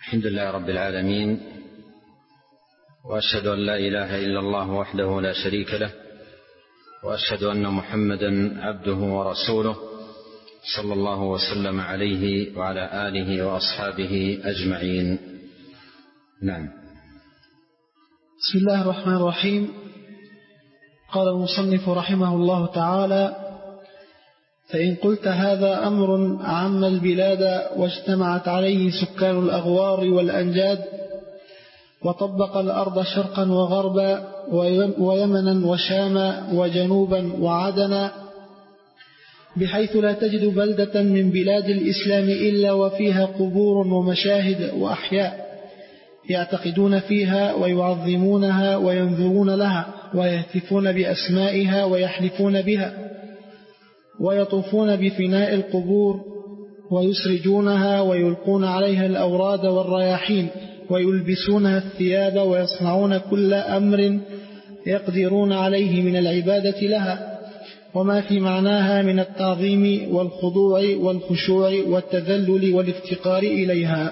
الحمد لله رب العالمين، وأشهد أن لا إله إلا الله وحده لا شريك له، وأشهد أن محمدا عبده ورسوله صلى الله وسلم عليه وعلى آله وأصحابه أجمعين. نعم. بسم الله الرحمن الرحيم. قال المصنف رحمه الله تعالى: فإن قلت هذا أمر عم البلاد واجتمعت عليه سكان الأغوار والأنجاد، وطبق الأرض شرقا وغربا ويمنا وشاما وجنوبا وعدنا، بحيث لا تجد بلدة من بلاد الإسلام إلا وفيها قبور ومشاهد وأحياء يعتقدون فيها ويعظمونها وينذرون لها ويهتفون بأسمائها ويحلفون بها، ويطوفون بفناء القبور ويسرجونها ويلقون عليها الأوراد والرياحين ويلبسونها الثياب، ويصنعون كل أمر يقدرون عليه من العبادة لها وما في معناها من التعظيم والخضوع والخشوع والتذلل والافتقار إليها.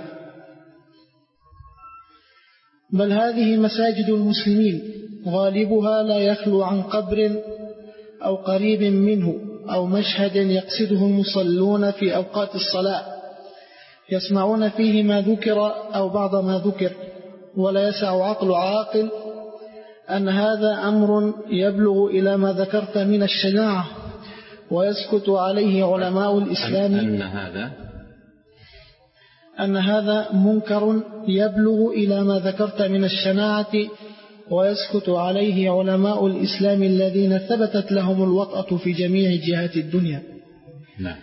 بل هذه مساجد المسلمين غالبها لا يخلو عن قبر أو قريب منه أو مشهد يقصده المصلون في أوقات الصلاة، يسمعون فيه ما ذكر أو بعض ما ذكر، ولا يسع عقل عاقل أن هذا أمر يبلغ إلى ما ذكرت من الشناعة ويسكت عليه علماء الإسلام، أن هذا منكر يبلغ إلى ما ذكرت من الشناعة ويسكت عليه علماء الإسلام الذين ثبتت لهم الوطأة في جميع جهات الدنيا. نعم.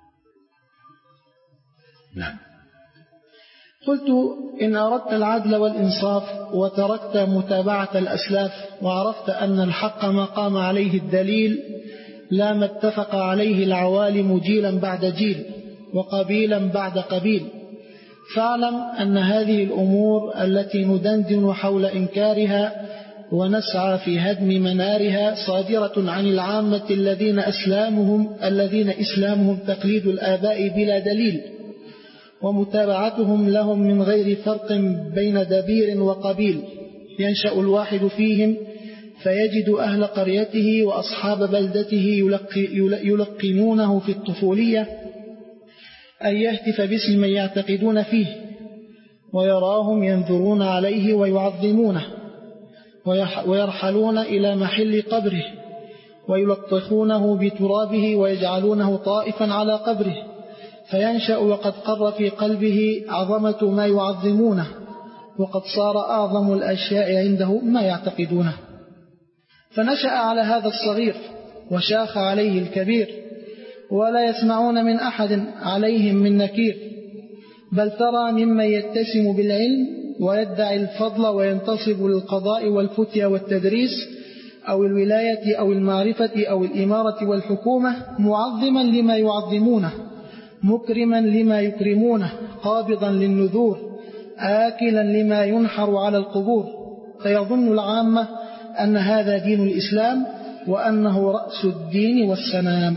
نعم. قلت: إن أردت العدل والإنصاف وتركت متابعة الأسلاف، وعرفت أن الحق ما قام عليه الدليل لا ما اتفق عليه العوالم جيلا بعد جيل وقبيلا بعد قبيل، فاعلم أن هذه الأمور التي ندندن حول إنكارها ونسعى في هدم منارها صادرة عن العامة الذين إسلامهم تقليد الآباء بلا دليل، ومتابعتهم لهم من غير فرق بين دبير وقبيل. ينشأ الواحد فيهم فيجد أهل قريته وأصحاب بلدته يلقنونه في الطفولية أن يهتف باسم من يعتقدون فيه، ويراهم ينذرون عليه ويعظمونه، ويرحلون إلى محل قبره ويلطخونه بترابه ويجعلونه طائفا على قبره، فينشأ وقد قر في قلبه عظمة ما يعظمونه، وقد صار أعظم الأشياء عنده ما يعتقدونه، فنشأ على هذا الصغير وشاخ عليه الكبير، ولا يسمعون من أحد عليهم من نكير، بل ترى ممن يتسم بالعلم ويدعي الفضل وينتصب للقضاء والفتية والتدريس أو الولاية أو المعرفة أو الإمارة والحكومة معظما لما يعظمونه، مكرما لما يكرمونه، قابضا للنذور، آكلا لما ينحر على القبور، فيظن العامة أن هذا دين الإسلام وأنه رأس الدين والسنام.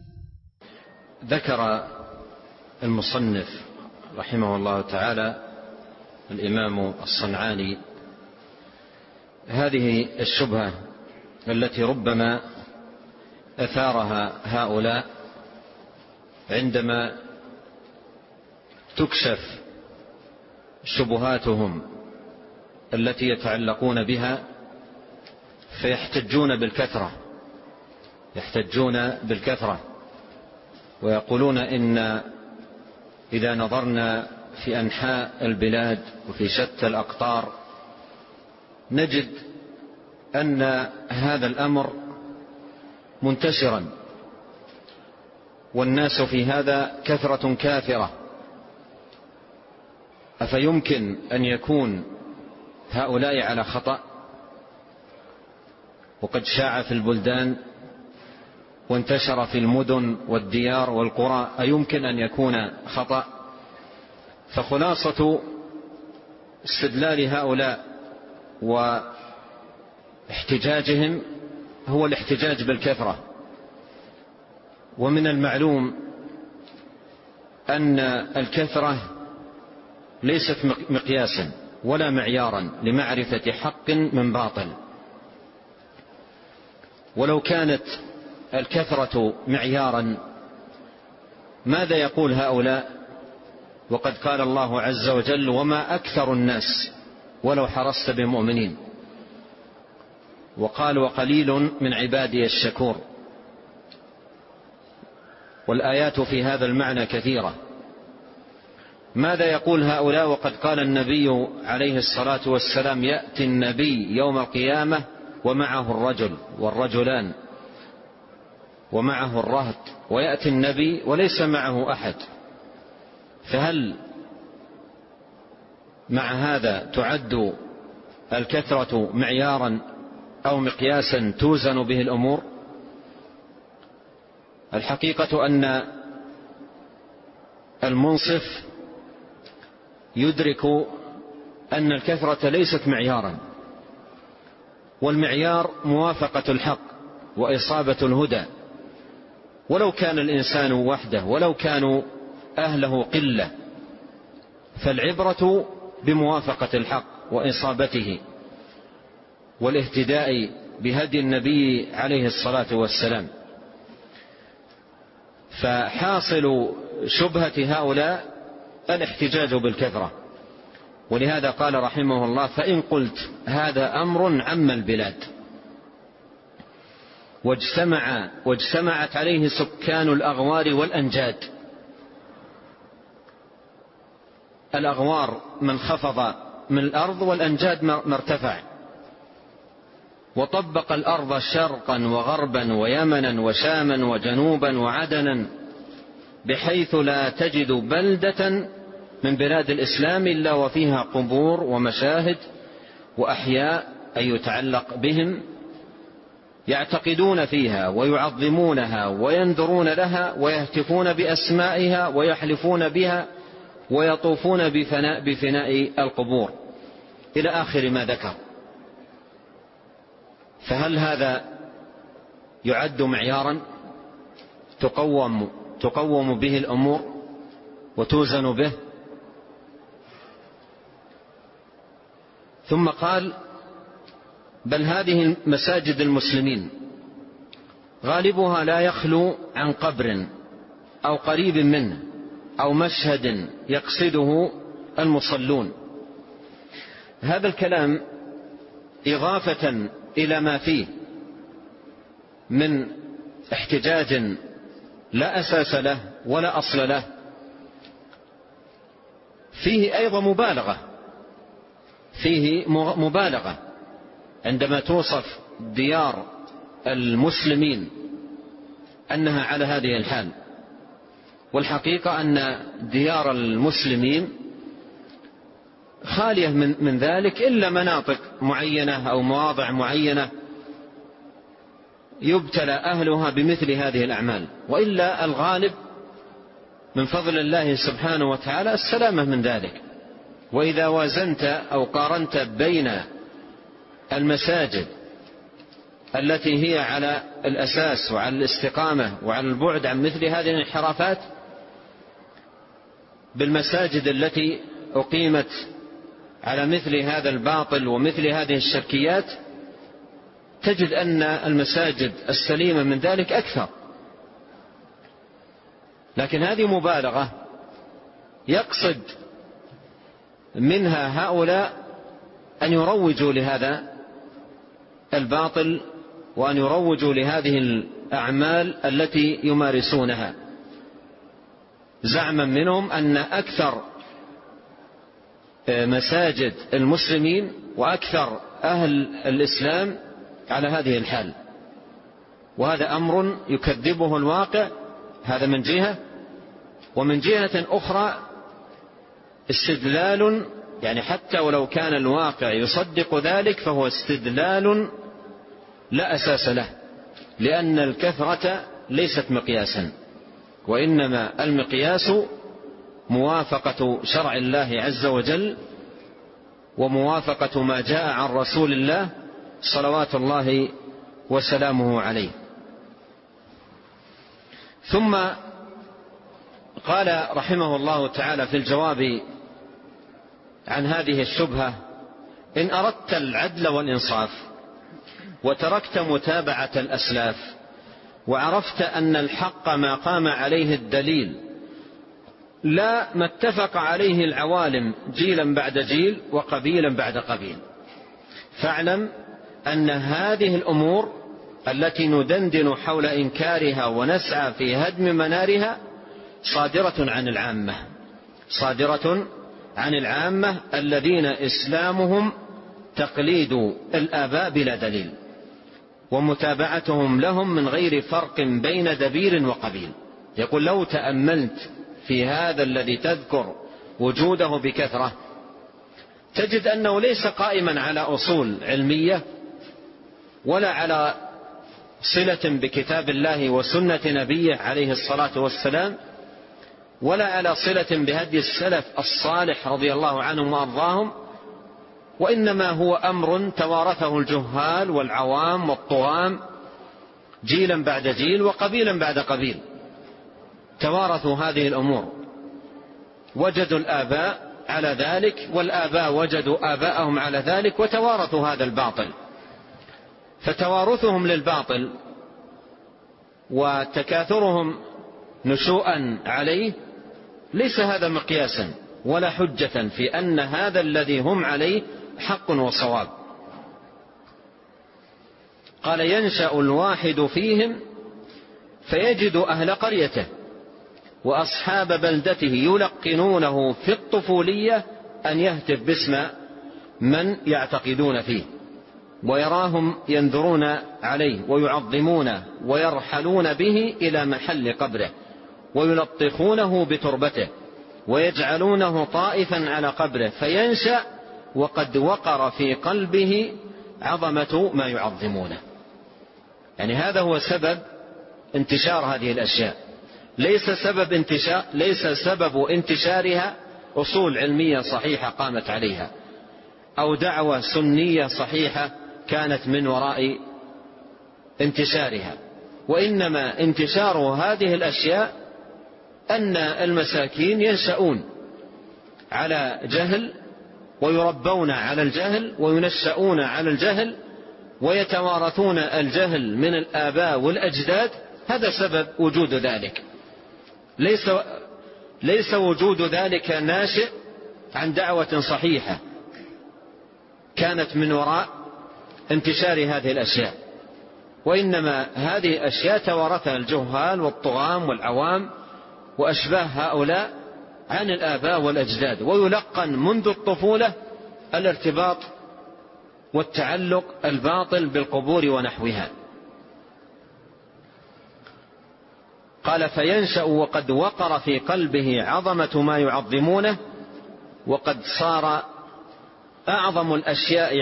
ذكر المصنف رحمه الله تعالى الإمام الصنعاني هذه الشبهة التي ربما أثارها هؤلاء عندما تكشف شبهاتهم التي يتعلقون بها، فيحتجون بالكثرة ويقولون إن إذا نظرنا في أنحاء البلاد وفي شتى الأقطار نجد أن هذا الأمر منتشرا، والناس في هذا كثرة كافرة، أفيمكن أن يكون هؤلاء على خطأ وقد شاع في البلدان وانتشر في المدن والديار والقرى؟ أيمكن أن يكون خطأ؟ فخلاصة استدلال هؤلاء واحتجاجهم هو الاحتجاج بالكثرة. ومن المعلوم أن الكثرة ليست مقياسا ولا معيارا لمعرفة حق من باطل. ولو كانت الكثرة معيارا ماذا يقول هؤلاء وقد قال الله عز وجل: وما أكثر الناس ولو حرصت بمؤمنين. وقال: وقليل من عبادي الشكور. والآيات في هذا المعنى كثيرة. ماذا يقول هؤلاء وقد قال النبي عليه الصلاة والسلام: يأتي النبي يوم القيامة ومعه الرجل والرجلان ومعه الرهط، ويأتي النبي وليس معه أحد. فهل مع هذا تعد الكثرة معيارا أو مقياسا توزن به الأمور؟ الحقيقة أن المنصف يدرك أن الكثرة ليست معيارا، والمعيار موافقة الحق وإصابة الهدى، ولو كان الإنسان وحده ولو كانوا أهله قلة، فالعبرة بموافقة الحق وإصابته والاهتداء بهدي النبي عليه الصلاة والسلام. فحاصل شبهة هؤلاء الاحتجاج بالكثرة. ولهذا قال رحمه الله: فإن قلت هذا أمر عم البلاد واجتمعت عليه سكان الأغوار والأنجاد. الأغوار من خفض من الأرض، والأنجاد ما ارتفع، وطبق الأرض شرقا وغربا ويمنا وشاما وجنوبا وعدنا، بحيث لا تجد بلدة من بلاد الإسلام إلا وفيها قبور ومشاهد وأحياء أي يتعلق بهم، يعتقدون فيها ويعظمونها وينذرون لها ويهتفون بأسمائها ويحلفون بها ويطوفون بفناء القبور، إلى آخر ما ذكر. فهل هذا يعد معيارا تقوم به الأمور وتوزن به؟ ثم قال: بل هذه مساجد المسلمين غالبها لا يخلو عن قبر أو قريب منه أو مشهد يقصده المصلون. هذا الكلام إضافة إلى ما فيه من احتجاج لا أساس له ولا أصل له، فيه أيضا مبالغة عندما توصف ديار المسلمين أنها على هذه الحال. والحقيقة أن ديار المسلمين خالية من ذلك، إلا مناطق معينة أو مواضع معينة يبتلى أهلها بمثل هذه الأعمال، وإلا الغالب من فضل الله سبحانه وتعالى السلامة من ذلك. وإذا وازنت أو قارنت بين المساجد التي هي على الأساس وعلى الاستقامة وعلى البعد عن مثل هذه الانحرافات بالمساجد التي أقيمت على مثل هذا الباطل ومثل هذه الشركيات، تجد أن المساجد السليمة من ذلك أكثر. لكن هذه مبالغة يقصد منها هؤلاء أن يروجوا لهذا الباطل وأن يروجوا لهذه الأعمال التي يمارسونها، زعما منهم أن أكثر مساجد المسلمين وأكثر أهل الإسلام على هذه الحال. وهذا أمر يكذبه الواقع، هذا من جهة. ومن جهة أخرى استدلال، يعني حتى ولو كان الواقع يصدق ذلك فهو استدلال لا أساس له، لأن الكثرة ليست مقياسا، وإنما المقياس موافقة شرع الله عز وجل وموافقة ما جاء عن رسول الله صلوات الله وسلامه عليه. ثم قال رحمه الله تعالى في الجواب عن هذه الشبهة: إن أردت العدل والإنصاف وتركت متابعة الأسلاف وعرفت أن الحق ما قام عليه الدليل لا ما اتفق عليه العوالم جيلا بعد جيل وقبيلا بعد قبيل، فاعلم أن هذه الأمور التي ندندن حول إنكارها ونسعى في هدم منارها صادرة عن العامة الذين إسلامهم تقليد الآباء بلا دليل ومتابعتهم لهم من غير فرق بين دبير وقبيل. يقول: لو تأملت في هذا الذي تذكر وجوده بكثرة تجد أنه ليس قائما على أصول علمية ولا على صلة بكتاب الله وسنة نبيه عليه الصلاة والسلام ولا على صلة بهدي السلف الصالح رضي الله عنهم وأرضاهم، وإنما هو أمر توارثه الجهال والعوام والطغام جيلا بعد جيل وقبيلا بعد قبيل. توارثوا هذه الأمور، وجدوا الآباء على ذلك والآباء وجدوا آباءهم على ذلك وتوارثوا هذا الباطل. فتوارثهم للباطل وتكاثرهم نشوءا عليه ليس هذا مقياسا ولا حجة في أن هذا الذي هم عليه حق وصواب. قال: ينشأ الواحد فيهم فيجد أهل قريته وأصحاب بلدته يلقنونه في الطفولية أن يهتف باسم من يعتقدون فيه، ويراهم ينذرون عليه ويعظمونه ويرحلون به إلى محل قبره ويلطخونه بتربته ويجعلونه طائفا على قبره، فينشأ وقد وقر في قلبه عظمة ما يعظمونه. يعني هذا هو سبب انتشار هذه الأشياء، ليس سبب انتشارها أصول علمية صحيحة قامت عليها أو دعوة سنية صحيحة كانت من وراء انتشارها، وإنما انتشار هذه الأشياء أن المساكين ينشأون على جهل ويربون على الجهل وينشأون على الجهل ويتوارثون الجهل من الآباء والأجداد. هذا سبب وجود ذلك، ليس وجود ذلك ناشئ عن دعوة صحيحة كانت من وراء انتشار هذه الأشياء، وإنما هذه الأشياء توارثها الجهال والطغام والعوام وأشباه هؤلاء عن الآباء والأجداد، ويلقن منذ الطفولة الارتباط والتعلق الباطل بالقبور ونحوها. قال: فينشأ وقد وقر في قلبه عظمة ما يعظمونه وقد صار أعظم الأشياء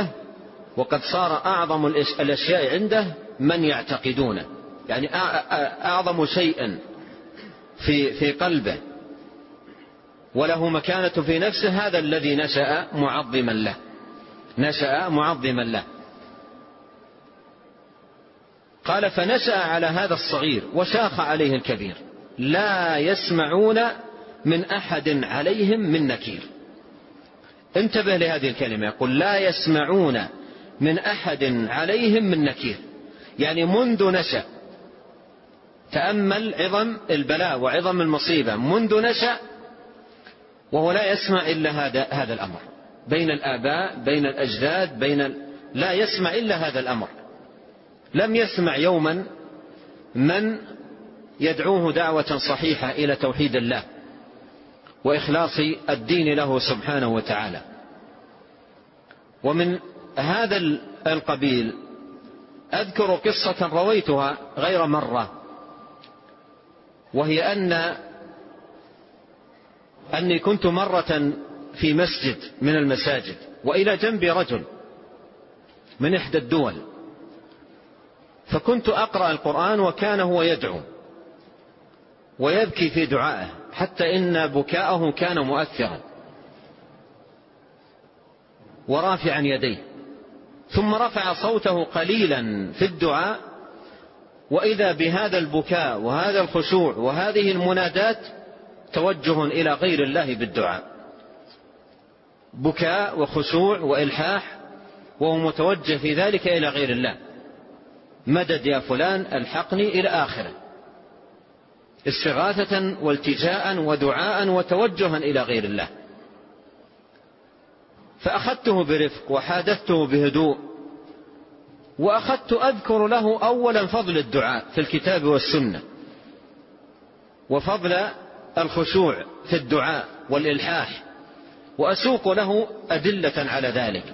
عنده من يعتقدونه، يعني أعظم شيء في قلبه وله مكانة في نفسه هذا الذي نشأ معظما له. قال: فنشأ على هذا الصغير وشاخ عليه الكبير لا يسمعون من أحد عليهم من نكير. انتبه لهذه الكلمة، يقول: لا يسمعون من أحد عليهم من نكير، يعني منذ نشأ. تأمل عظم البلاء وعظم المصيبة، منذ نشأ وهو لا يسمع إلا هذا الأمر، بين الآباء بين الأجداد لا يسمع إلا هذا الأمر. لم يسمع يوما من يدعوه دعوة صحيحة إلى توحيد الله وإخلاص الدين له سبحانه وتعالى. ومن هذا القبيل أذكر قصة رويتها غير مرة، وهي أني كنت مرة في مسجد من المساجد وإلى جنبي رجل من إحدى الدول، فكنت أقرأ القرآن وكان هو يدعو ويبكي في دعائه حتى إن بكاءه كان مؤثرا ورافعا يديه، ثم رفع صوته قليلا في الدعاء، وإذا بهذا البكاء وهذا الخشوع وهذه المنادات توجه إلى غير الله بالدعاء. بكاء وخشوع وإلحاح، وهو متوجه في ذلك إلى غير الله، مدد يا فلان الحقني إلى آخره، استغاثة والتجاء ودعاء وتوجها إلى غير الله. فأخذته برفق وحادثته بهدوء، وأخذت أذكر له أولا فضل الدعاء في الكتاب والسنة، وفضل الخشوع في الدعاء والإلحاح، وأسوق له أدلة على ذلك.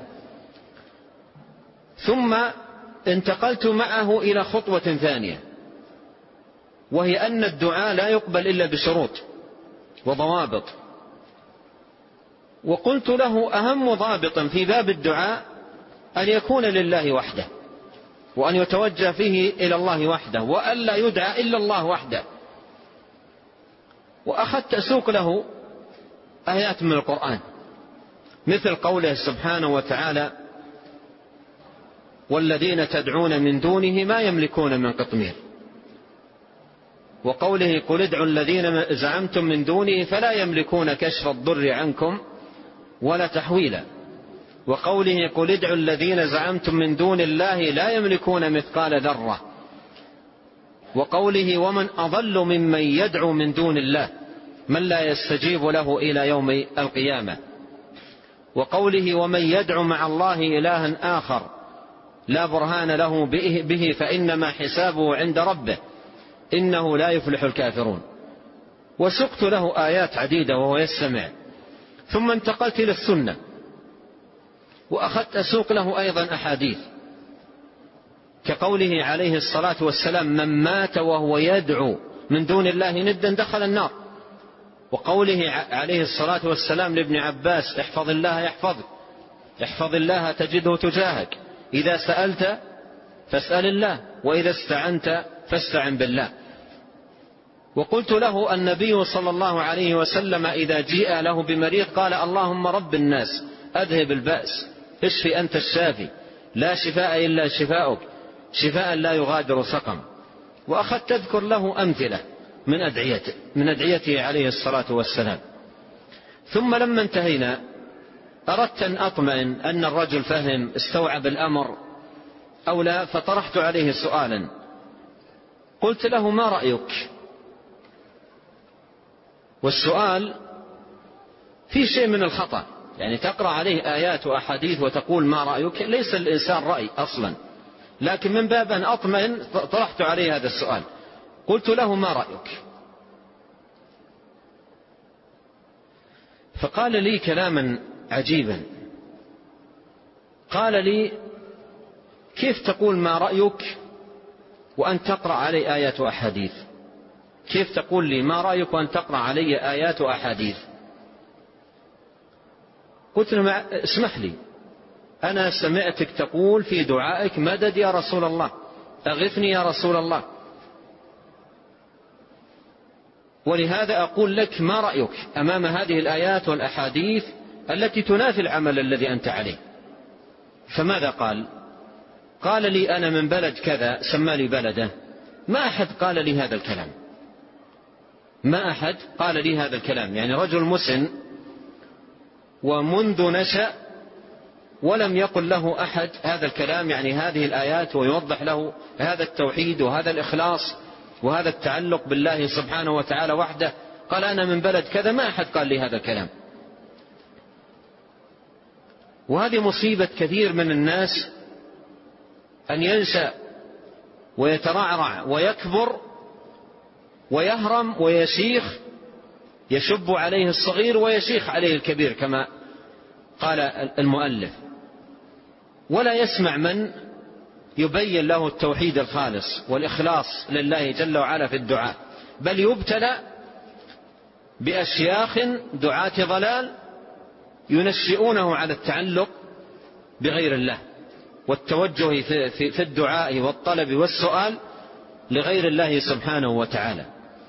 ثم انتقلت معه إلى خطوة ثانية، وهي أن الدعاء لا يقبل إلا بشروط وضوابط. وقلت له أهم ضابط في باب الدعاء أن يكون لله وحده، وأن يتوجه فيه إلى الله وحده، وألا يدعى إلا الله وحده. وأخذت أسوق له آيات من القرآن، مثل قوله سبحانه وتعالى: والذين تدعون من دونه ما يملكون من قطمير. وقوله: قل ادعوا الذين زعمتم من دونه فلا يملكون كشف الضر عنكم ولا تحويلا. وقوله: قل ادعوا الذين زعمتم من دون الله لا يملكون مثقال ذرة. وقوله: ومن أضل ممن يدعو من دون الله من لا يستجيب له إلى يوم القيامة. وقوله: ومن يدعو مع الله إلها آخر لا برهان له به فإنما حسابه عند ربه إنه لا يفلح الكافرون. وسقت له آيات عديدة وهو يستمع. ثم انتقلت إلى السنة، وأخذت أسوق له أيضا أحاديث، كقوله عليه الصلاة والسلام: من مات وهو يدعو من دون الله ندا دخل النار. وقوله عليه الصلاة والسلام لابن عباس: احفظ الله يحفظك، احفظ الله تجده تجاهك، إذا سألت فاسأل الله، وإذا استعنت فاستعن بالله. وقلت له: النبي صلى الله عليه وسلم إذا جيء له بمريض قال: اللهم رب الناس أذهب البأس، اشفي أنت الشافي، لا شفاء إلا شفاؤك، شفاء لا يغادر سقم. وأخذت تذكر له أمثلة من أدعيته عليه الصلاة والسلام. ثم لما انتهينا أردت أن أطمئن أن الرجل فهم استوعب الأمر أو لا، فطرحت عليه سؤالا، قلت له: ما رأيك؟ والسؤال في شيء من الخطأ، يعني تقرأ عليه آيات وأحاديث وتقول ما رأيك، ليس الإنسان رأي أصلا، لكن من باب أن أطمئن طرحت عليه هذا السؤال. قلت له: ما رأيك؟ فقال لي كلاما عجيبا، قال لي: كيف تقول ما رأيك وأن تقرأ علي آيات وأحاديث؟ كيف تقول لي ما رأيك وأن تقرأ علي آيات وأحاديث؟ قلت له: اسمح لي، أنا سمعتك تقول في دعائك مدد يا رسول الله، أغثني يا رسول الله، ولهذا أقول لك ما رأيك أمام هذه الآيات والأحاديث التي تنافي العمل الذي أنت عليه. فماذا قال؟ قال لي: أنا من بلد كذا، سمى لي بلده، ما أحد قال لي هذا الكلام، ما أحد قال لي هذا الكلام، يعني رجل مسن ومنذ نشأ ولم يقل له أحد هذا الكلام، يعني هذه الآيات، ويوضح له هذا التوحيد وهذا الإخلاص وهذا التعلق بالله سبحانه وتعالى وحده. قال: أنا من بلد كذا، ما أحد قال لي هذا الكلام. وهذه مصيبة كثير من الناس، أن ينشأ ويترعرع ويكبر ويهرم ويشيخ، يشب عليه الصغير ويشيخ عليه الكبير كما قال المؤلف، ولا يسمع من يبين له التوحيد الخالص والإخلاص لله جل وعلا في الدعاء، بل يبتلى بأشياخ دعاة ضلال ينشئونه على التعلق بغير الله والتوجه في الدعاء والطلب والسؤال لغير الله سبحانه وتعالى.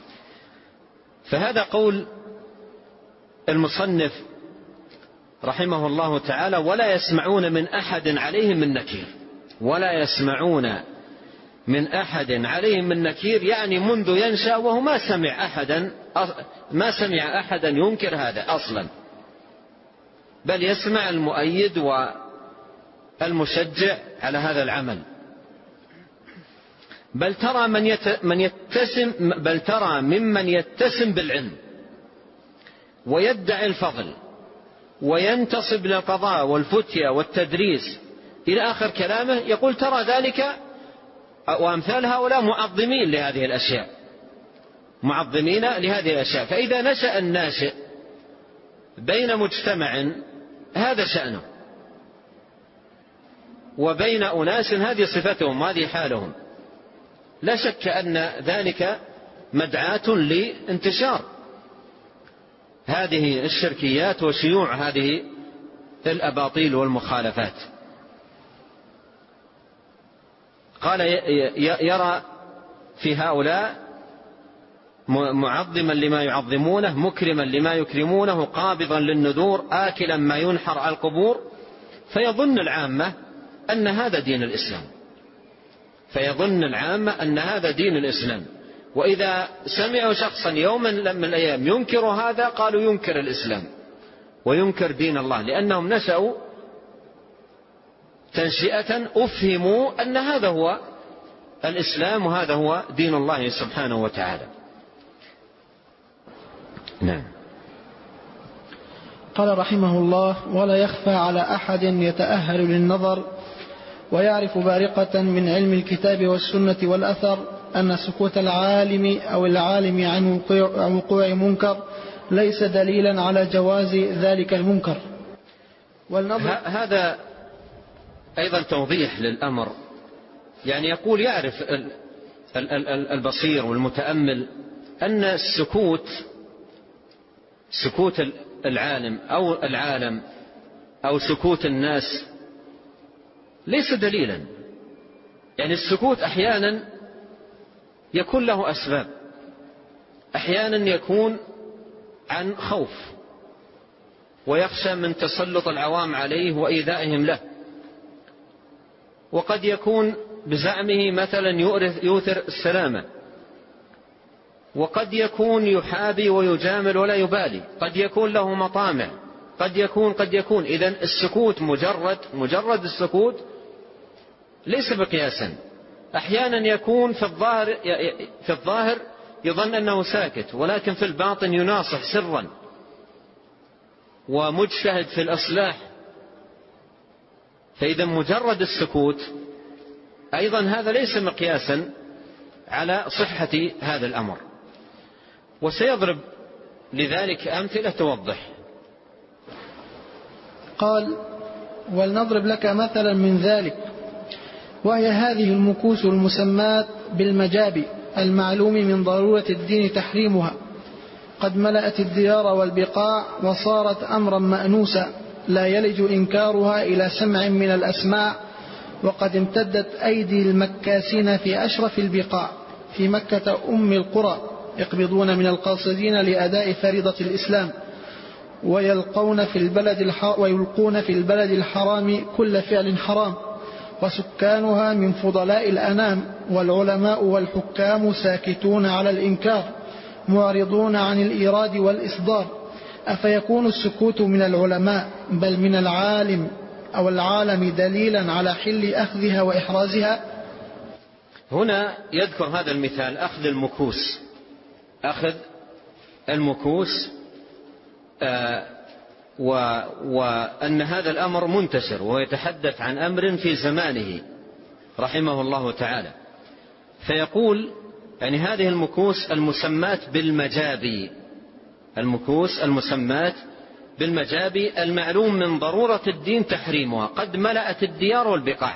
فهذا قول المصنف رحمه الله تعالى: ولا يسمعون من أحد عليهم من نكير. ولا يسمعون من أحد عليهم من نكير، يعني منذ ينشأ وهو ما سمع أحدا ينكر هذا أصلا. بل يسمع المؤيد والمشجع على هذا العمل. بل ترى ممن يتسم بالعلم ويدعي الفضل وينتصب للقضاء والفتية والتدريس إلى آخر كلامه، يقول ترى ذلك وأمثال هؤلاء معظمين لهذه الأشياء، معظمين لهذه الأشياء. فإذا نشأ الناشئ بين مجتمع هذا شأنه، وبين أناس هذه صفتهم وهذه حالهم، لا شك أن ذلك مدعاة لانتشار هذه الشركيات وشيوع هذه الأباطيل والمخالفات. قال يرى في هؤلاء معظما لما يعظمونه، مكرما لما يكرمونه، قابضا للنذور، آكلا ما ينحر على القبور، فيظن العامة أن هذا دين الإسلام، فيظن العامة أن هذا دين الإسلام. وإذا سمعوا شخصا يوما من الأيام ينكر هذا، قالوا ينكر الإسلام وينكر دين الله، لأنهم نشأوا تنشئة أفهموا أن هذا هو الإسلام وهذا هو دين الله سبحانه وتعالى. نعم. قال رحمه الله: ولا يخفى على أحد يتأهل للنظر ويعرف بارقة من علم الكتاب والسنة والأثر أن سكوت العالم أو العالم عن وقوع منكر ليس دليلا على جواز ذلك المنكر. هذا أيضا توضيح للأمر، يعني يقول يعرف البصير والمتأمل أن سكوت العالم أو العالم أو سكوت الناس ليس دليلا. يعني السكوت أحيانا يكون له أسباب، أحيانا يكون عن خوف ويخشى من تسلط العوام عليه وإيذائهم له، وقد يكون بزعمه مثلا يؤثر السلامة، وقد يكون يحابي ويجامل ولا يبالي، قد يكون له مطامع، قد يكون. إذن السكوت مجرد السكوت ليس بقياسا. أحيانا يكون في الظاهر يظن أنه ساكت، ولكن في الباطن يناصح سرا ومجتهد في الإصلاح. فإذا مجرد السكوت أيضا هذا ليس مقياسا على صحة هذا الأمر. وسيضرب لذلك أمثلة توضح. قال: ولنضرب لك مثلا من ذلك، وهي هذه المكوس المسمات بالمجابي المعلوم من ضرورة الدين تحريمها، قد ملأت الديار والبقاع وصارت أمرا مأنوسا لا يلج إنكارها إلى سمع من الأسماع، وقد امتدت أيدي المكاسين في أشرف البقاع في مكة أم القرى يقبضون من القاصدين لأداء فريضة الإسلام، ويلقون في البلد الحرام كل فعل حرام، وسكانها من فضلاء الأنام، والعلماء والحكام ساكتون على الإنكار معرضون عن الإيراد والإصدار. أفيكون السكوت من العلماء بل من العالم أو العالم دليلا على حل أخذها وإحرازها؟ هنا يذكر هذا المثال، أخذ المكوس وأن هذا الأمر منتشر، ويتحدث عن أمر في زمانه رحمه الله تعالى. فيقول يعني هذه المكوس المسمات بالمجابي، المكوس المسمات بالمجابي المعلوم من ضرورة الدين تحريمها، قد ملأت الديار والبقاع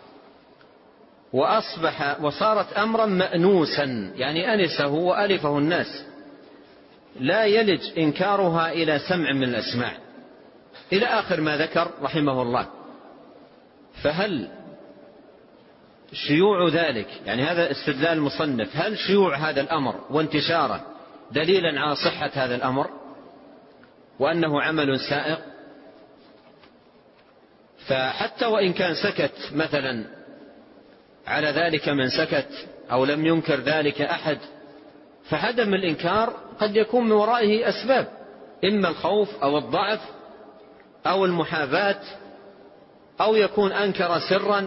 وصارت أمرا مأنوسا، يعني أنسه وألفه الناس، لا يلج إنكارها إلى سمع من الأسماع، إلى آخر ما ذكر رحمه الله. فهل شيوع ذلك، يعني هذا استدلال المصنف، هل شيوع هذا الأمر وانتشاره دليلا على صحة هذا الأمر وأنه عمل سائغ؟ فحتى وإن كان سكت مثلا على ذلك من سكت أو لم ينكر ذلك أحد، فعدم الإنكار قد يكون من ورائه أسباب، إما الخوف أو الضعف أو المحاباة أو يكون أنكر سرا.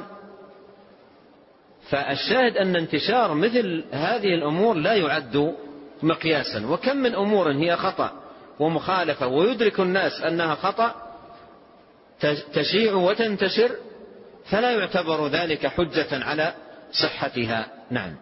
فالشاهد أن انتشار مثل هذه الأمور لا يعد مقياسا. وكم من أمور هي خطأ ومخالفة ويدرك الناس أنها خطأ تشيع وتنتشر فلا يعتبر ذلك حجة على صحتها. نعم.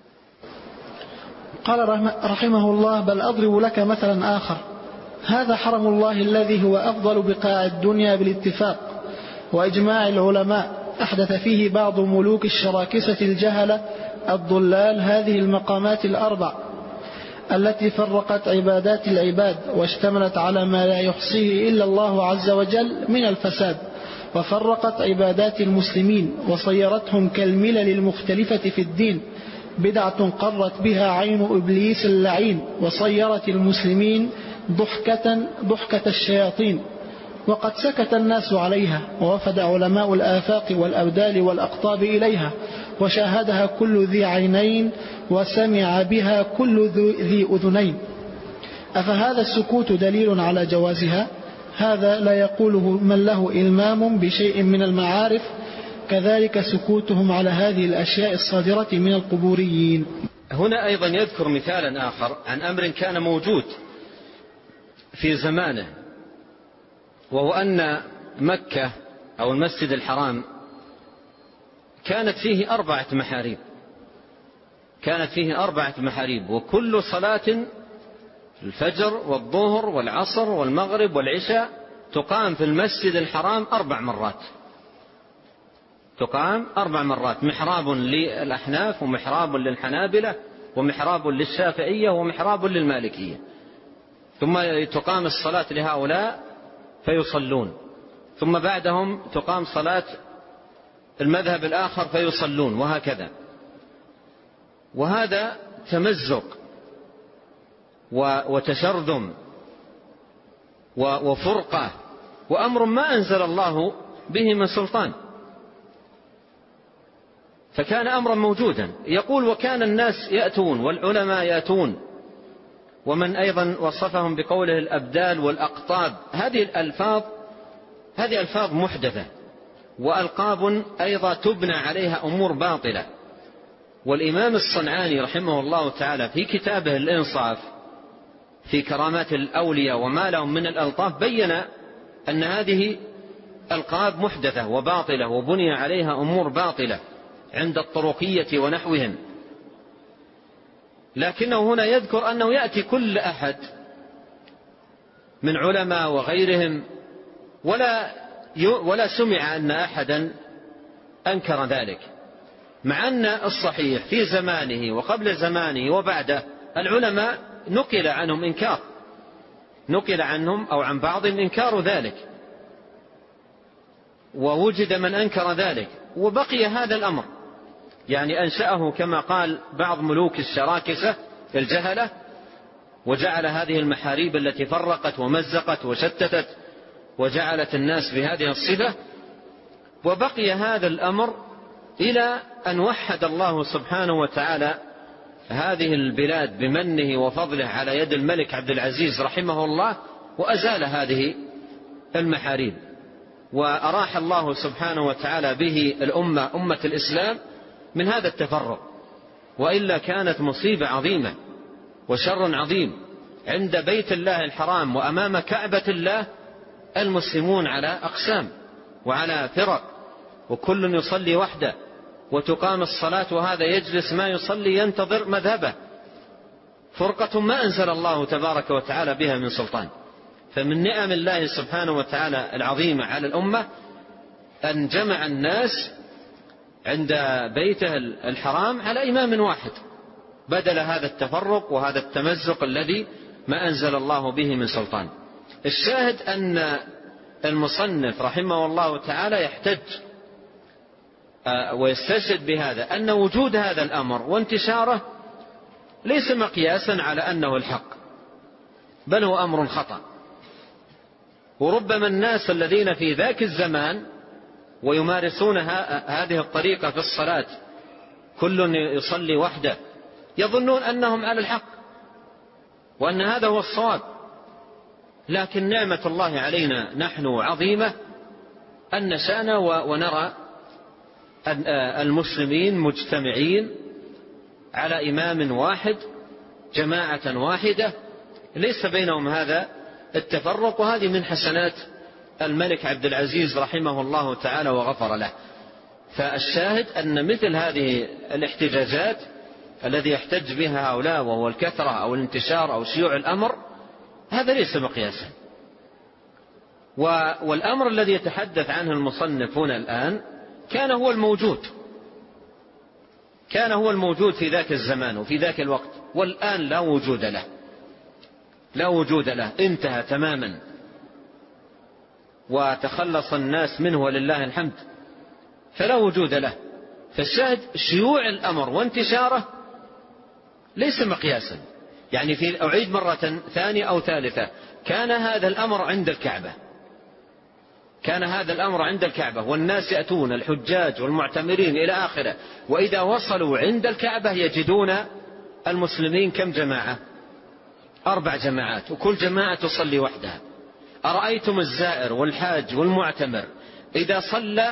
قال رحمه الله: بل أضرب لك مثلا آخر. هذا حرم الله الذي هو أفضل بقاع الدنيا بالاتفاق وإجماع العلماء، أحدث فيه بعض ملوك الشراكسة الجهلة الضلال هذه المقامات الأربع التي فرقت عبادات العباد واشتملت على ما لا يحصيه إلا الله عز وجل من الفساد، وفرقت عبادات المسلمين وصيرتهم كالملل المختلفة في الدين، بدعة قرت بها عين إبليس اللعين، وصيرت المسلمين ضحكة الشياطين. وقد سكت الناس عليها، ووفد علماء الآفاق والأبدال والأقطاب إليها، وشاهدها كل ذي عينين، وسمع بها كل ذي أذنين. أفهذا السكوت دليل على جوازها؟ هذا لا يقوله من له إلمام بشيء من المعارف، كذلك سكوتهم على هذه الأشياء الصادرة من القبوريين. هنا أيضا يذكر مثالا آخر عن أمر كان موجود في زمانه، وهو أن مكة أو المسجد الحرام كانت فيه 4 محاريب. كانت فيه 4 محاريب، وكل صلاة الفجر والظهر والعصر والمغرب والعشاء تقام في المسجد الحرام 4 مرات. تقام 4 مرات، محراب للأحناف ومحراب للحنابلة ومحراب للشافعية ومحراب للمالكية. ثم تقام الصلاة لهؤلاء فيصلون، ثم بعدهم تقام صلاة المذهب الآخر فيصلون، وهكذا. وهذا تمزق وتشرذم وفرقة، وأمر ما أنزل الله به من سلطان، فكان أمرا موجودا. يقول: وكان الناس يأتون والعلماء يأتون، ومن أيضا وصفهم بقوله الأبدال والأقطاب. هذه ألفاظ محدثة، وألقاب أيضا تبنى عليها أمور باطلة. والإمام الصنعاني رحمه الله تعالى في كتابه الإنصاف في كرامات الأولياء وما لهم من الألطاف بين أن هذه ألقاب محدثة وباطلة وبني عليها أمور باطلة عند الطرقية ونحوهم. لكنه هنا يذكر أنه يأتي كل أحد من علماء وغيرهم ولا سمع أن أحدا أنكر ذلك، مع أن الصحيح في زمانه وقبل زمانه وبعده العلماء نقل عنهم أو عن بعضهم إنكار ذلك، ووجد من أنكر ذلك، وبقي هذا الأمر. يعني أنشأه كما قال بعض ملوك الشراكسة الجهلة، وجعل هذه المحاريب التي فرقت ومزقت وشتتت وجعلت الناس بهذه الصفة، وبقي هذا الأمر إلى أن وحد الله سبحانه وتعالى هذه البلاد بمنه وفضله على يد الملك عبد العزيز رحمه الله، وأزال هذه المحاريب، وأراح الله سبحانه وتعالى به أمة الإسلام من هذا التفرق. وإلا كانت مصيبة عظيمة وشر عظيم. عند بيت الله الحرام وأمام كعبة الله المسلمون على أقسام وعلى فرق، وكل يصلي وحده، وتقام الصلاة وهذا يجلس ما يصلي ينتظر مذهبه. فرقة ما أنزل الله تبارك وتعالى بها من سلطان. فمن نعم الله سبحانه وتعالى العظيمة على الأمة أن جمع الناس عند بيته الحرام على إمام واحد، بدل هذا التفرق وهذا التمزق الذي ما أنزل الله به من سلطان. الشاهد أن المصنف رحمه الله تعالى يحتج ويستشهد بهذا أن وجود هذا الأمر وانتشاره ليس مقياسا على أنه الحق، بل هو أمر خطأ. وربما الناس الذين في ذاك الزمان ويمارسون هذه الطريقة في الصلاة، كل يصلي وحده، يظنون أنهم على الحق وأن هذا هو الصواب، لكن نعمة الله علينا نحن عظيمة أن نشأنا ونرى المسلمين مجتمعين على إمام واحد، جماعة واحدة، ليس بينهم هذا التفرق. وهذه من حسنات الملك عبد العزيز رحمه الله تعالى وغفر له. فالشاهد أن مثل هذه الاحتجاجات الذي يحتج بها هؤلاء، وهو الكثرة أو الانتشار أو شيوع الأمر، هذا ليس مقياسا. والأمر الذي يتحدث عنه المصنف هنا الآن كان هو الموجود في ذاك الزمان وفي ذاك الوقت، والآن لا وجود له، انتهى تماما وتخلص الناس منه ولله الحمد، فلا وجود له. فالشاهد شيوع الأمر وانتشاره ليس مقياسا. يعني أعيد مرة ثانية أو ثالثة، كان هذا الأمر عند الكعبة، والناس يأتون الحجاج والمعتمرين إلى آخره، وإذا وصلوا عند الكعبة يجدون المسلمين كم جماعة؟ 4 جماعات، وكل جماعة تصلي وحدها. أرأيتم الزائر والحاج والمعتمر إذا صلى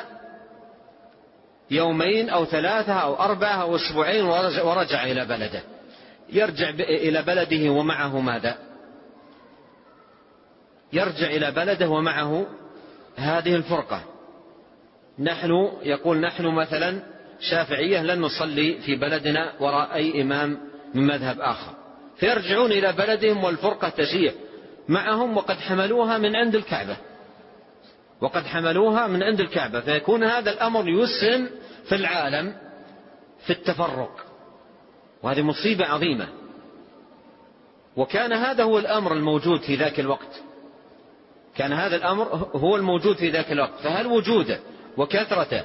2 أو 3 أو 4 أو أسبوعين ورجع إلى بلده، يرجع إلى بلده ومعه ماذا؟ يرجع إلى بلده ومعه هذه الفرقة. يقول نحن مثلا شافعية لن نصلي في بلدنا وراء أي إمام من مذهب آخر، فيرجعون إلى بلدهم والفرقة تشيع معهم، وقد حملوها من عند الكعبة، فيكون هذا الأمر يسهم في العالم في التفرق، وهذه مصيبة عظيمة. وكان هذا هو الأمر الموجود في ذاك الوقت، فهل وجوده وكثرته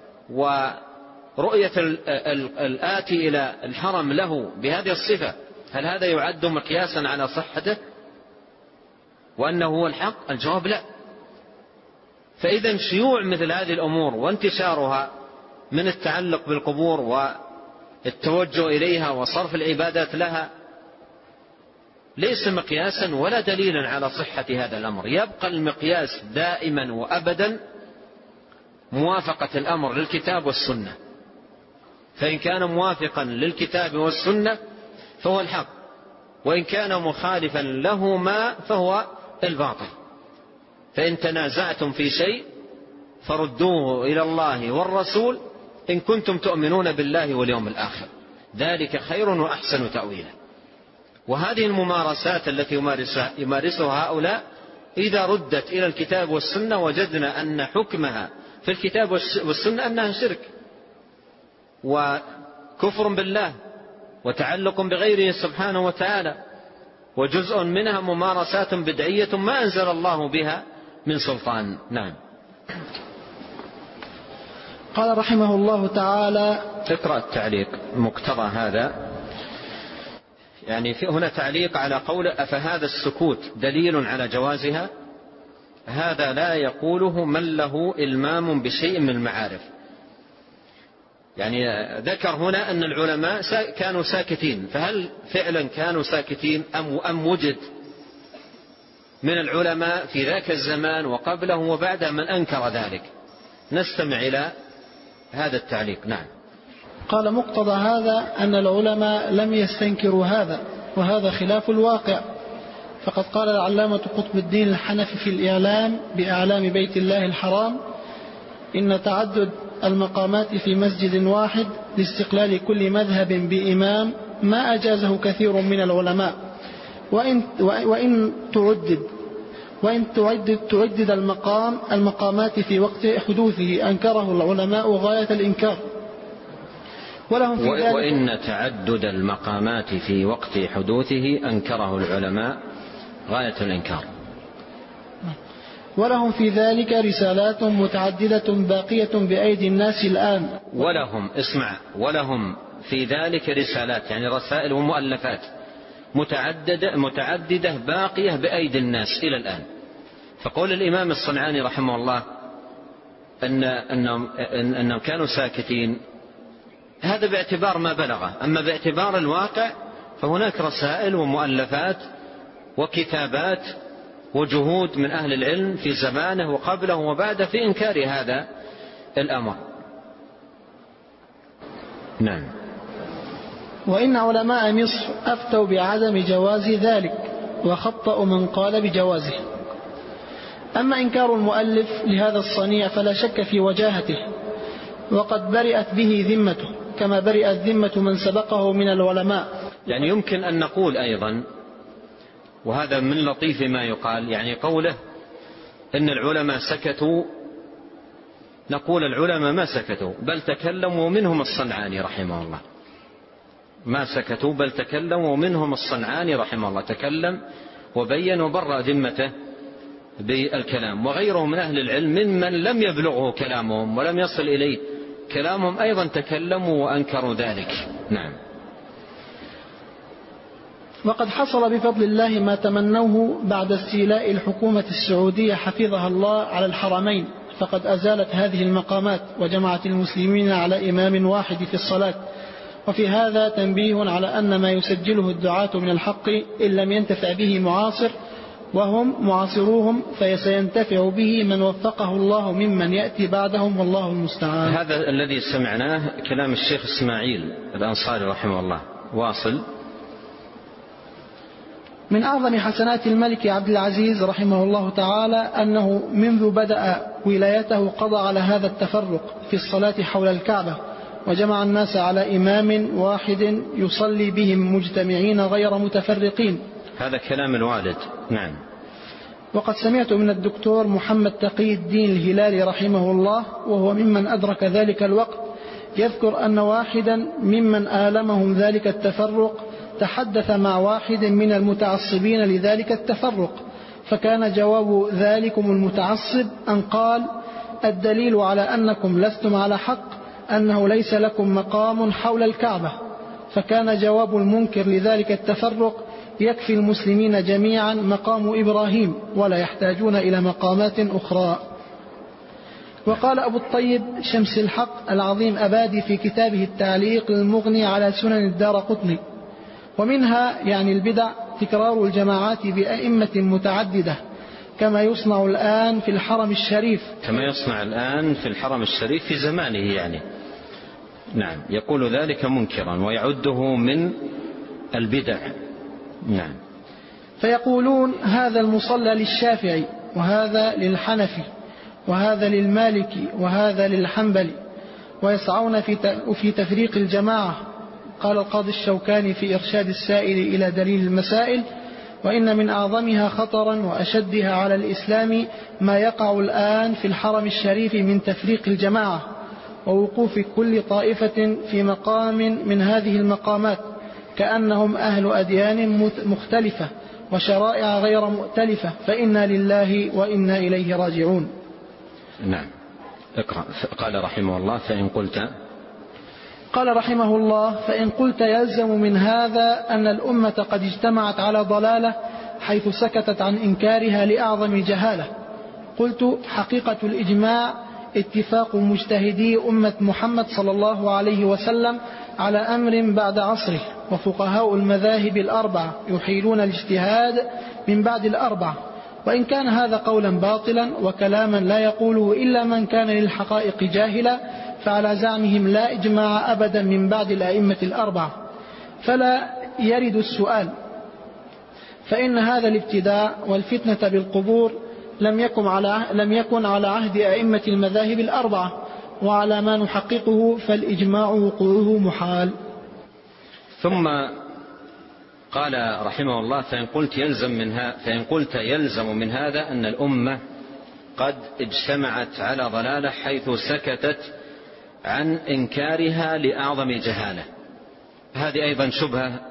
ورؤية الآتي إلى الحرم له بهذه الصفة، هل هذا يعد مقياسا على صحته وأنه هو الحق؟ الجواب لا. فإذا شيوع مثل هذه الأمور وانتشارها من التعلق بالقبور والتوجه إليها وصرف العبادات لها ليس مقياسا ولا دليلا على صحة هذا الأمر. يبقى المقياس دائما وأبدا موافقة الأمر للكتاب والسنة، فإن كان موافقا للكتاب والسنة فهو الحق، وإن كان مخالفا لهما فهو الباطل. فإن تنازعتم في شيء فردوه إلى الله والرسول إن كنتم تؤمنون بالله واليوم الآخر، ذلك خير وأحسن تأويلا. وهذه الممارسات التي يمارسها هؤلاء إذا ردت إلى الكتاب والسنة وجدنا أن حكمها في الكتاب والسنة أنها شرك وكفر بالله وتعلق بغيره سبحانه وتعالى، وجزء منها ممارسات بدعية ما أنزل الله بها من سلطان. نعم. قال رحمه الله تعالى: اقرأ التعليق مقتضى هذا. يعني هنا تعليق على قول أفهذا السكوت دليل على جوازها؟ هذا لا يقوله من له إلمام بشيء من المعارف. يعني ذكر هنا أن العلماء كانوا ساكتين، فهل فعلا كانوا ساكتين أم وجد من العلماء في ذاك الزمان وقبله وبعده من أنكر ذلك؟ نستمع إلى هذا التعليق. نعم. قال: مقتضى هذا أن العلماء لم يستنكروا هذا، وهذا خلاف الواقع. فقد قال العلامة قطب الدين الحنفي في الإعلام بأعلام بيت الله الحرام: إن تعدد المقامات في مسجد واحد لاستقلال كل مذهب بإمام ما أجازه كثير من العلماء، وإن تعدد المقامات في وقت حدوثه أنكره العلماء غاية الإنكار. وإن تعدد المقامات في وقت حدوثه أنكره العلماء غاية الإنكار. ولهم في ذلك رسالات متعددة باقية بأيدي الناس الآن. ولهم في ذلك رسالات، يعني رسائل ومؤلفات متعددة باقية بأيدي الناس إلى الآن. فقول الإمام الصنعاني رحمه الله أنهم كانوا ساكتين، هذا باعتبار ما بلغه. أما باعتبار الواقع فهناك رسائل ومؤلفات وكتابات وجهود من أهل العلم في زمانه وقبله وبعده في إنكار هذا الأمر. نعم. وإن علماء مصر أفتوا بعدم جواز ذلك، وخطأوا من قال بجوازه. أما إنكار المؤلف لهذا الصنيع فلا شك في وجاهته، وقد برئت به ذمته كما برئت ذمة من سبقه من العلماء. يعني يمكن أن نقول أيضا، وهذا من لطيف ما يقال، يعني قوله إن العلماء سكتوا، نقول العلماء ما سكتوا بل تكلموا، منهم الصنعاني رحمه الله، ما سكتوا بل تكلموا، منهم الصنعاني رحمه الله تكلم وبين وبرأ ذمته بالكلام، وغيره من أهل العلم ممن لم يبلغه كلامهم ولم يصل إليه كلامهم أيضا تكلموا وأنكروا ذلك. نعم. وقد حصل بفضل الله ما تمنوه بعد استيلاء الحكومة السعودية حفظها الله على الحرمين، فقد أزالت هذه المقامات وجمعت المسلمين على إمام واحد في الصلاة. وفي هذا تنبيه على أن ما يسجله الدعاة من الحق إن لم ينتفع به معاصر وهم معاصروهم فسينتفع به من وفقه الله ممن يأتي بعدهم، والله المستعان. هذا الذي سمعناه كلام الشيخ إسماعيل الأنصاري رحمه الله. واصل. من أعظم حسنات الملك عبد العزيز رحمه الله تعالى أنه منذ بدأ ولايته قضى على هذا التفرق في الصلاة حول الكعبة، وجمع الناس على إمام واحد يصلي بهم مجتمعين غير متفرقين. هذا كلام الوالد. نعم. وقد سمعت من الدكتور محمد تقي الدين الهلالي رحمه الله، وهو ممن أدرك ذلك الوقت، يذكر أن واحدا ممن آلمهم ذلك التفرق تحدث مع واحد من المتعصبين لذلك التفرق، فكان جواب ذلكم المتعصب أن قال: الدليل على أنكم لستم على حق أنه ليس لكم مقام حول الكعبة. فكان جواب المنكر لذلك التفرق: يكفي المسلمين جميعا مقام إبراهيم ولا يحتاجون إلى مقامات أخرى. وقال أبو الطيب شمس الحق العظيم أبادي في كتابه التعليق المغني على سنن الدارقطني: ومنها يعني البدع تكرار الجماعات بأئمة متعددة كما يصنع الآن في الحرم الشريف، كما يصنع الآن في الحرم الشريف في زمانه يعني. نعم. يقول ذلك منكرا ويعده من البدع. نعم. فيقولون هذا المصلى للشافعي، وهذا للحنفي، وهذا للمالكي، وهذا للحنبلي، ويسعون في تفريق الجماعة. قال القاضي الشوكاني في إرشاد السائل إلى دليل المسائل: وإن من أعظمها خطرا وأشدها على الإسلام ما يقع الآن في الحرم الشريف من تفريق الجماعة، ووقوف كل طائفة في مقام من هذه المقامات كأنهم أهل أديان مختلفة وشرائع غير مؤتلفة، فإنا لله وإنا إليه راجعون. نعم. اقرأ. قال رحمه الله: فإن قلت. قال رحمه الله: فإن قلت يلزم من هذا أن الأمة قد اجتمعت على ضلالة حيث سكتت عن إنكارها لأعظم جهالة. قلت: حقيقة الإجماع اتفاق مجتهدي أمة محمد صلى الله عليه وسلم على أمر بعد عصره، وفقهاء المذاهب الأربعة يحيلون الاجتهاد من بعد الأربعة. وإن كان هذا قولا باطلا وكلاما لا يقوله إلا من كان للحقائق جاهلا، فعلى زعمهم لا إجماع أبدا من بعد الأئمة الأربعة، فلا يرد السؤال، فإن هذا الابتداع والفتنة بالقبور لم يكن على عهد أئمة المذاهب الأربعة، وعلى ما نحققه فالإجماع وقوعه محال. ثم قال رحمه الله: فإن قلت يلزم من هذا أن الأمة قد اجتمعت على ضلالة حيث سكتت عن إنكارها لأعظم جهالة. هذه أيضا شبهة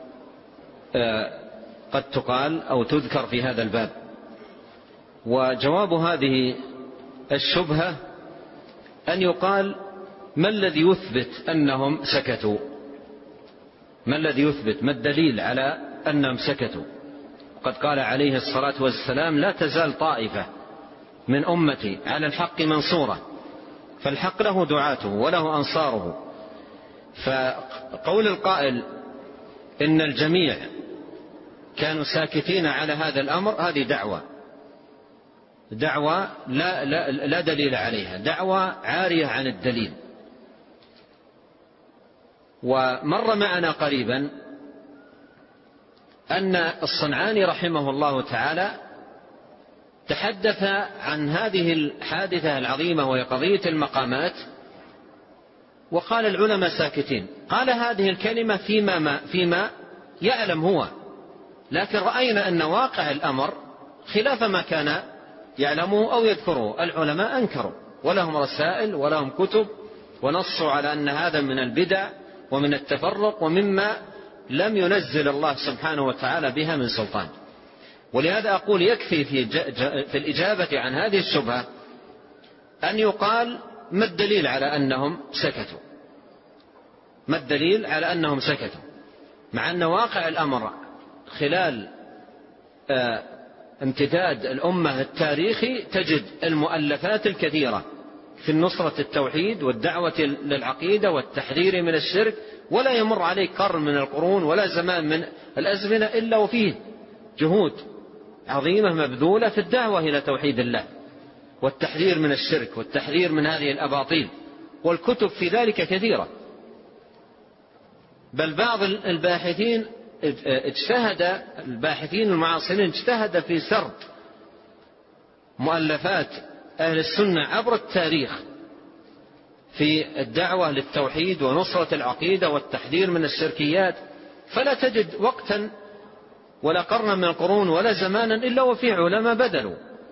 قد تقال أو تذكر في هذا الباب، وجواب هذه الشبهة أن يقال: ما الذي يثبت أنهم سكتوا؟ ما الذي يثبت؟ ما الدليل على أنهم سكتوا؟ قد قال عليه الصلاة والسلام: لا تزال طائفة من أمتي على الحق منصورة، فالحق له دعاته وله أنصاره. فقول القائل إن الجميع كانوا ساكتين على هذا الأمر هذه دعوة دعوة لا دليل عليها، دعوة عارية عن الدليل. ومر معنا قريبا أن الصنعاني رحمه الله تعالى تحدث عن هذه الحادثة العظيمة وهي قضية المقامات، وقال العلماء ساكتين. قال هذه الكلمة فيما يعلم هو، لكن رأينا أن واقع الأمر خلاف ما كان يعلمه أو يذكره. العلماء أنكروا ولهم رسائل ولهم كتب، ونصوا على أن هذا من البدع ومن التفرق ومما لم ينزل الله سبحانه وتعالى بها من سلطان. ولهذا أقول يكفي في الإجابة عن هذه الشبهة أن يقال ما الدليل على أنهم سكتوا، ما الدليل على أنهم سكتوا، مع أن واقع الأمر خلال امتداد الأمة التاريخي تجد المؤلفات الكثيرة في النصرة التوحيد والدعوة للعقيدة والتحذير من الشرك، ولا يمر عليه قرن من القرون ولا زمان من الأزمنة إلا وفيه جهود عظيمة مبذولة في الدعوة إلى توحيد الله والتحذير من الشرك والتحذير من هذه الأباطيل، والكتب في ذلك كثيرة. بل بعض الباحثين الباحثين المعاصرين اجتهد في سرد مؤلفات أهل السنة عبر التاريخ في الدعوة للتوحيد ونصرة العقيدة والتحذير من الشركيات، فلا تجد وقتا ولا قرنا من القرون ولا زمانا إلا وفيه علماء بدلوا.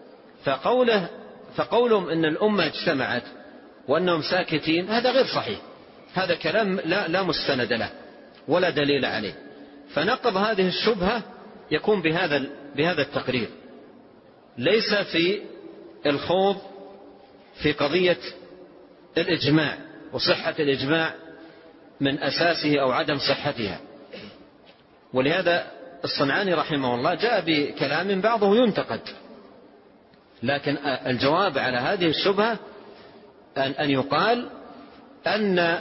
فقولهم إن الأمة اجتمعت وأنهم ساكتين هذا غير صحيح، هذا كلام لا مستند له ولا دليل عليه. فنقض هذه الشبهة يكون بهذا التقرير، ليس في الخوض في قضية الإجماع وصحة الإجماع من أساسه أو عدم صحتها. ولهذا الصنعاني رحمه الله جاء بكلام بعضه ينتقد، لكن الجواب على هذه الشبهة أن يقال أن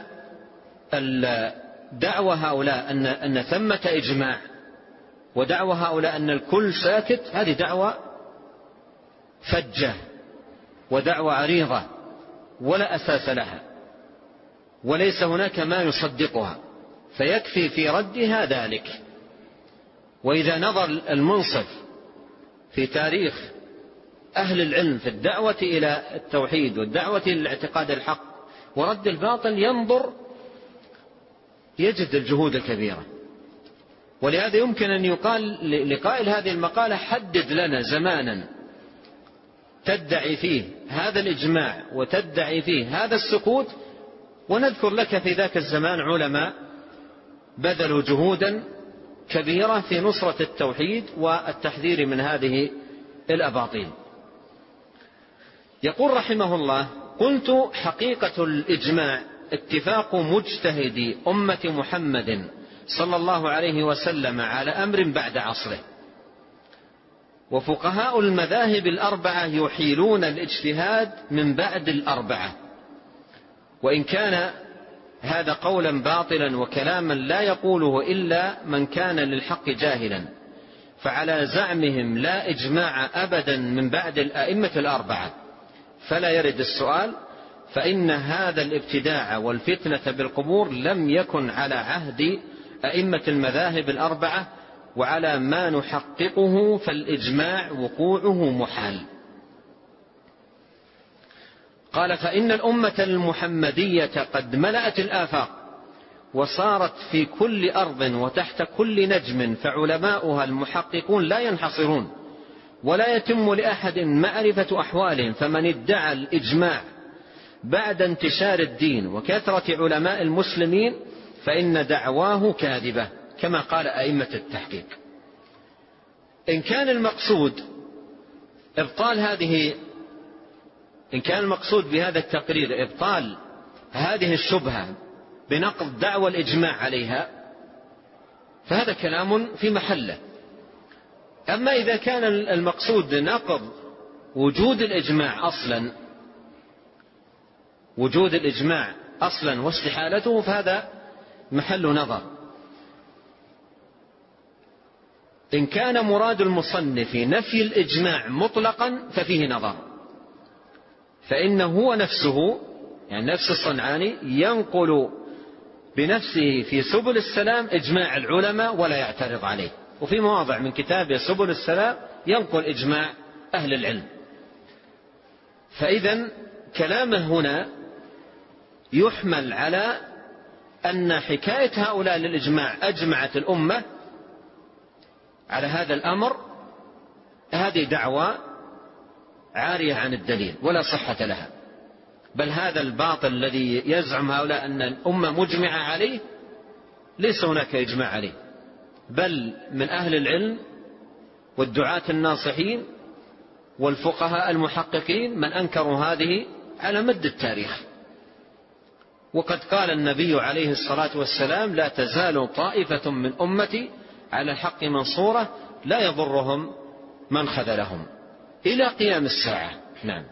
دعوة هؤلاء أن ثمة إجماع ودعوة هؤلاء أن الكل ساكت، هذه دعوة فجة ودعوة عريضة ولا أساس لها، وليس هناك ما يصدقها، فيكفي في ردها ذلك. وإذا نظر المنصف في تاريخ أهل العلم في الدعوة إلى التوحيد والدعوة إلى الاعتقاد الحق ورد الباطل ينظر يجد الجهود الكبيرة. ولهذا يمكن أن يقال لقائل هذه المقالة حدد لنا زمانا تدعي فيه هذا الإجماع وتدعي فيه هذا السكوت، ونذكر لك في ذاك الزمان علماء بذلوا جهودا كبيرة في نصرة التوحيد والتحذير من هذه الأباطيل. يقول رحمه الله: قلت حقيقة الإجماع اتفاق مجتهدي أمة محمد صلى الله عليه وسلم على أمر بعد عصره، وفقهاء المذاهب الأربعة يحيلون الاجتهاد من بعد الأربعة، وإن كان هذا قولا باطلا وكلاما لا يقوله إلا من كان للحق جاهلا، فعلى زعمهم لا إجماع أبدا من بعد الأئمة الأربعة، فلا يرد السؤال، فإن هذا الابتداع والفتنة بالقبور لم يكن على عهد أئمة المذاهب الأربعة، وعلى ما نحققه فالإجماع وقوعه محال. قال: فإن الأمة المحمدية قد ملأت الآفاق وصارت في كل أرض وتحت كل نجم، فعلماؤها المحققون لا ينحصرون ولا يتم لأحد معرفة أحوالهم، فمن ادعى الإجماع بعد انتشار الدين وكثرة علماء المسلمين فإن دعواه كاذبة، كما قال أئمة التحقيق. إن كان المقصود بهذا التقرير إبطال هذه الشبهة بنقض دعوى الإجماع عليها، فهذا كلام في محله. أما إذا كان المقصود نقض وجود الإجماع أصلا واستحالته، فهذا محل نظر. إن كان مراد المصنف نفي الإجماع مطلقا ففيه نظر، فإنه هو نفسه يعني نفس الصنعاني ينقل بنفسه في سبل السلام إجماع العلماء ولا يعترض عليه، وفي مواضع من كتابه سبل السلام ينقل إجماع أهل العلم. فإذا كلامه هنا يحمل على أن حكاية هؤلاء للإجماع أجمعت الأمة على هذا الأمر، هذه دعوة عارية عن الدليل ولا صحة لها، بل هذا الباطل الذي يزعم هؤلاء أن الأمة مجمعة عليه ليس هناك إجماع عليه، بل من أهل العلم والدعاة الناصحين والفقهاء المحققين من أنكروا هذه على مد التاريخ. وقد قال النبي عليه الصلاة والسلام: لا تزال طائفة من أمتي على الحق منصورة لا يضرهم من خذلهم إلى قيام الساعة. نعم.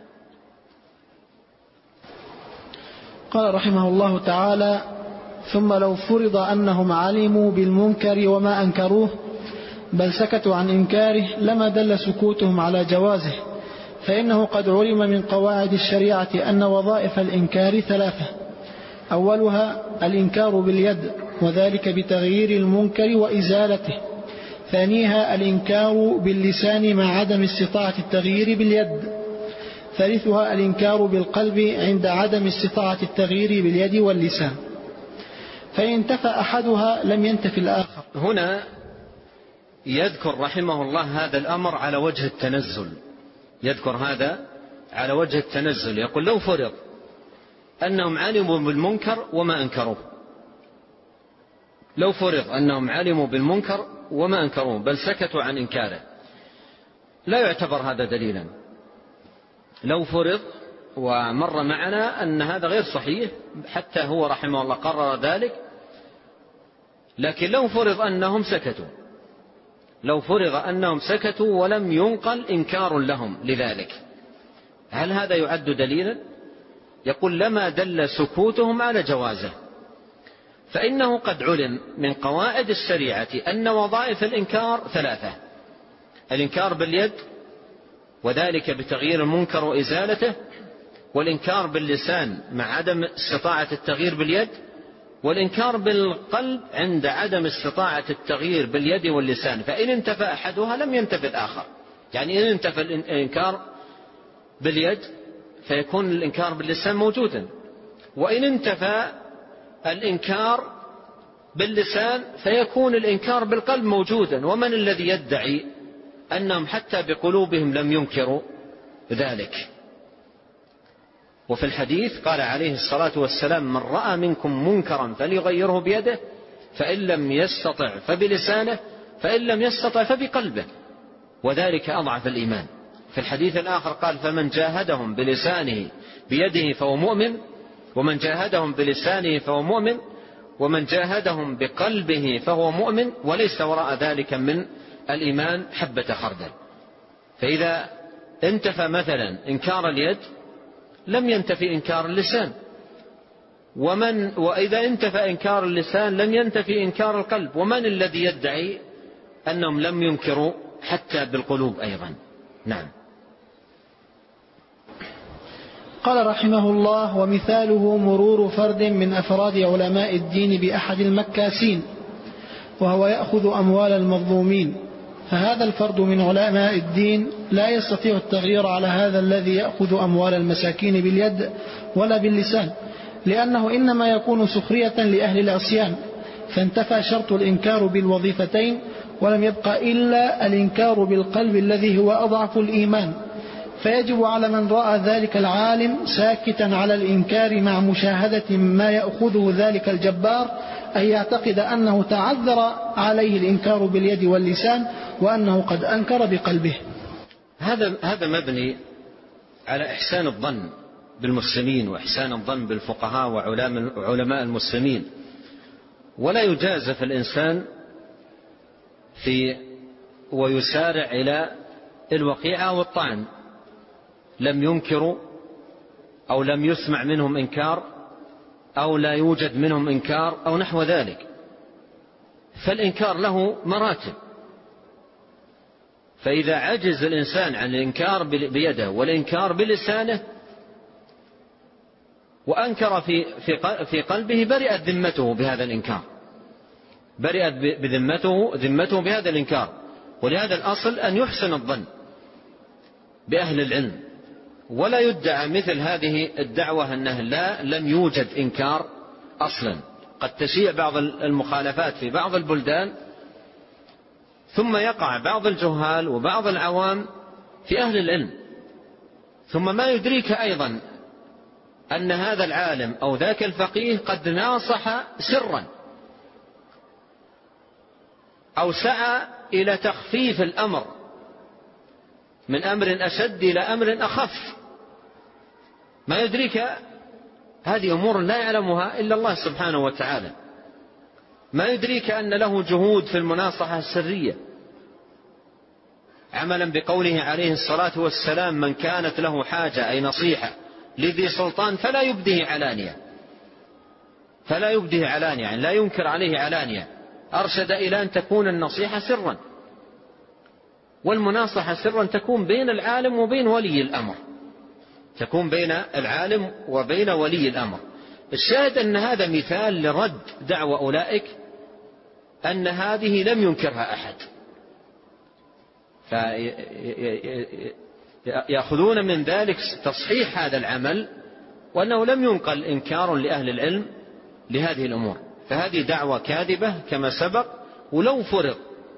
قال رحمه الله تعالى: ثم لو فرض أنهم علموا بالمنكر وما أنكروه بل سكتوا عن إنكاره لما دل سكوتهم على جوازه، فإنه قد علم من قواعد الشريعة أن وظائف الإنكار ثلاثة: أولها الإنكار باليد وذلك بتغيير المنكر وإزالته، ثانيها الإنكار باللسان مع عدم استطاعة التغيير باليد، ثالثها الإنكار بالقلب عند عدم استطاعة التغيير باليد واللسان، فإن انتفى أحدها لم ينتفي الآخر. هنا يذكر رحمه الله هذا الأمر على وجه التنزل، يذكر هذا على وجه التنزل، يقول: لو فرض أنهم علموا بالمنكر وما أنكروه، لو فرض أنهم علموا بالمنكر وما أنكروه بل سكتوا عن إنكاره، لا يعتبر هذا دليلا. لو فرض، ومر معنا أن هذا غير صحيح حتى هو رحمه الله قرر ذلك، لكن لو فرض أنهم سكتوا، لو فرض أنهم سكتوا ولم ينقل إنكار لهم لذلك، هل هذا يعد دليلا؟ يقول: لما دل سكوتهم على جوازه، فإنه قد علم من قواعد الشريعة أن وظائف الإنكار ثلاثة: الإنكار باليد وذلك بتغيير المنكر وإزالته، والإنكار باللسان مع عدم استطاعة التغيير باليد، والإنكار بالقلب عند عدم استطاعة التغيير باليد واللسان، فإن انتفى أحدها لم ينتفي الآخر. يعني إن انتفى الإنكار باليد فيكون الإنكار باللسان موجودا، وإن انتفى الإنكار باللسان فيكون الإنكار بالقلب موجودا. ومن الذي يدعي أنهم حتى بقلوبهم لم ينكروا ذلك؟ وفي الحديث قال عليه الصلاة والسلام: من رأى منكم منكرا فليغيره بيده، فإن لم يستطع فبلسانه، فإن لم يستطع فبقلبه، وذلك أضعف الإيمان. في الحديث الآخر قال: فمن جاهدهم بلسانه بيده فهو مؤمن، ومن جاهدهم بلسانه فهو مؤمن، ومن جاهدهم بقلبه فهو مؤمن، وليس وراء ذلك من الإيمان حبة خردل. فإذا انتفى مثلا إنكار اليد لم ينتفي إنكار اللسان، وإذا انتفى إنكار اللسان لم ينتفي إنكار القلب. ومن الذي يدعي أنهم لم ينكروا حتى بالقلوب أيضا؟ نعم. قال رحمه الله: ومثاله مرور فرد من أفراد علماء الدين بأحد المكاسين وهو يأخذ أموال المظلومين، فهذا الفرد من علماء الدين لا يستطيع التغيير على هذا الذي يأخذ أموال المساكين باليد ولا باللسان، لأنه إنما يكون سخرية لأهل العصيان، فانتفى شرط الإنكار بالوظيفتين ولم يبقى إلا الإنكار بالقلب الذي هو أضعف الإيمان. فيجب على من رأى ذلك العالم ساكتا على الإنكار مع مشاهدة ما يأخذه ذلك الجبار أن يعتقد أنه تعذر عليه الإنكار باليد واللسان وأنه قد أنكر بقلبه. هذا مبني على إحسان الظن بالمسلمين وإحسان الظن بالفقهاء وعلماء المسلمين، ولا يجازف الإنسان ويسارع إلى الوقيعة والطعن. لم ينكروا أو لم يسمع منهم إنكار أو لا يوجد منهم إنكار أو نحو ذلك، فالإنكار له مراتب، فإذا عجز الإنسان عن الإنكار بيده والإنكار بلسانه وأنكر في قلبه برئت ذمته بهذا الإنكار، برئت ذمته بهذا الإنكار. ولهذا الأصل أن يحسن الظن بأهل العلم، ولا يدعى مثل هذه الدعوة أنه لم يوجد إنكار أصلا. قد تشيع بعض المخالفات في بعض البلدان، ثم يقع بعض الجهال وبعض العوام في أهل العلم، ثم ما يدريك أيضا أن هذا العالم أو ذاك الفقيه قد ناصح سرا أو سعى إلى تخفيف الأمر من أمر أشد إلى أمر أخف. ما يدريك هذه أمور لا يعلمها إلا الله سبحانه وتعالى. ما يدريك أن له جهود في المناصحة السرية، عملا بقوله عليه الصلاة والسلام: من كانت له حاجة أي نصيحة لذي سلطان فلا يبديه علانية، يعني لا ينكر عليه علانية. أرشد إلى أن تكون النصيحة سرا، والمناصحة سرا تكون بين العالم وبين ولي الأمر، تكون بين العالم وبين ولي الأمر. الشاهد أن هذا مثال لرد دعوة أولئك أن هذه لم ينكرها أحد، فيأخذون من ذلك تصحيح هذا العمل، وأنه لم ينقل إنكار لأهل العلم لهذه الأمور. فهذه دعوة كاذبة كما سبق. ولو فرض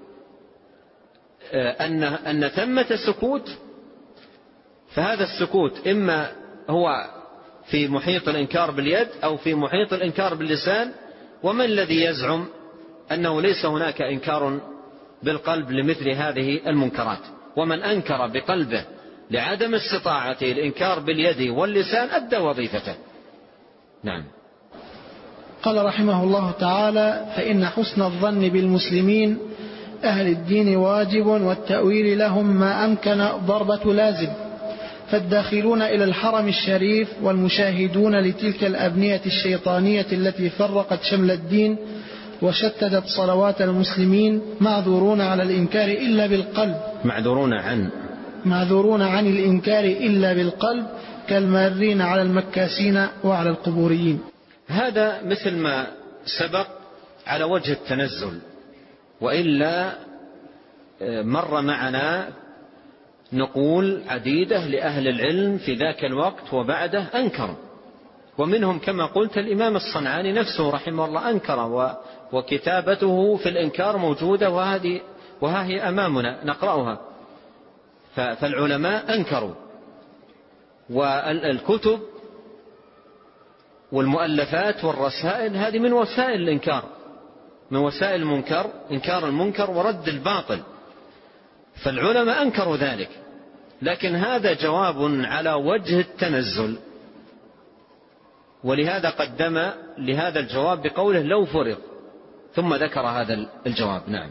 أن ثمة سكوت، فهذا السكوت إما هو في محيط الإنكار باليد أو في محيط الإنكار باللسان. ومن الذي يزعم أنه ليس هناك إنكار بالقلب لمثل هذه المنكرات؟ ومن أنكر بقلبه لعدم استطاعته الإنكار باليد واللسان أدى وظيفته. نعم. قال رحمه الله تعالى: فإن حسن الظن بالمسلمين أهل الدين واجب، والتأويل لهم ما أمكن ضربة لازم. فالداخلون إلى الحرم الشريف والمشاهدون لتلك الأبنية الشيطانية التي فرقت شمل الدين وشتتت صلوات المسلمين معذورون على الإنكار إلا بالقلب، معذورون عن الإنكار إلا بالقلب، كالمارين على المكاسين وعلى القبوريين. هذا مثل ما سبق على وجه التنزل، وإلا مر معنا نقول عديدة لأهل العلم في ذاك الوقت وبعده أنكروا، ومنهم كما قلت الإمام الصنعاني نفسه رحمه الله أنكر، وكتابته في الإنكار موجودة وها هي أمامنا نقرأها. فالعلماء أنكروا، والكتب والمؤلفات والرسائل هذه من وسائل الإنكار، من وسائل المنكر، إنكار المنكر ورد الباطل. فالعلماء أنكروا ذلك، لكن هذا جواب على وجه التنزل، ولهذا قدم لهذا الجواب بقوله لو فرض، ثم ذكر هذا الجواب. نعم.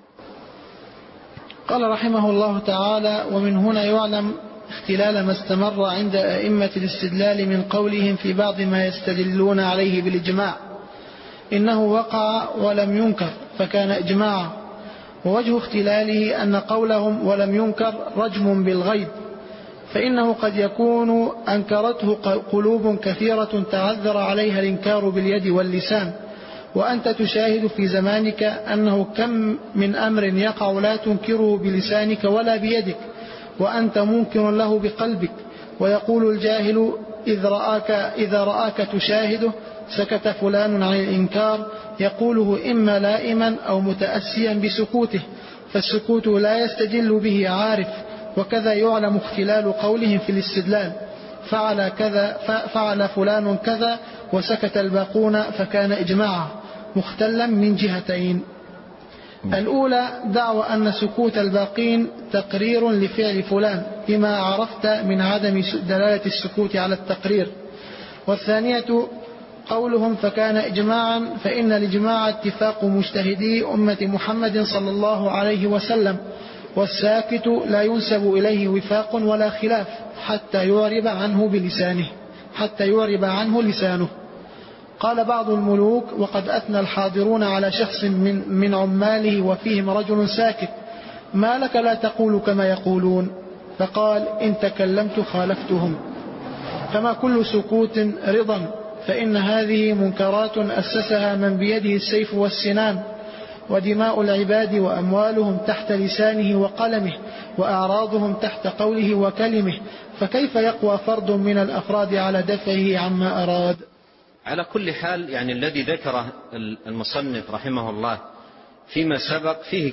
قال رحمه الله تعالى: ومن هنا يعلم اختلال ما استمر عند أئمة الاستدلال من قولهم في بعض ما يستدلون عليه بالإجماع إنه وقع ولم ينكر فكان إجماعا، ووجه اختلاله أن قولهم ولم ينكر رجم بالغيب، فإنه قد يكون أنكرته قلوب كثيرة تعذر عليها الإنكار باليد واللسان، وأنت تشاهد في زمانك أنه كم من أمر يقع لا تنكره بلسانك ولا بيدك وأنت منكر له بقلبك. ويقول الجاهل إذا رآك تشاهده سكت فلان عن الإنكار، يقوله إما لائما أو متأسيا بسكوته، فالسكوت لا يستدل به عارف. وكذا يعلم اختلال قولهم في الاستدلال: فعل فلان كذا وسكت الباقون فكان إجماعا، مختلا من جهتين. الأولى دعوى أن سكوت الباقين تقرير لفعل فلان بما عرفت من عدم دلالة السكوت على التقرير. والثانية قولهم فكان إجماعا، فإن الإجماع اتفاق مجتهدي أمة محمد صلى الله عليه وسلم، والساكت لا ينسب إليه وفاق ولا خلاف حتى يعرب عنه لسانه. قال بعض الملوك: وقد أثنى الحاضرون على شخص من عماله وفيهم رجل ساكت، ما لك لا تقول كما يقولون؟ فقال: إن تكلمت خالفتهم. فما كل سكوت رضا، فإن هذه منكرات أسسها من بيده السيف والسنان، ودماء العباد وأموالهم تحت لسانه وقلمه، وأعراضهم تحت قوله وكلمه، فكيف يقوى فرد من الأفراد على دفعه عما أراد؟ على كل حال، يعني الذي ذكره المصنف رحمه الله فيما سبق فيه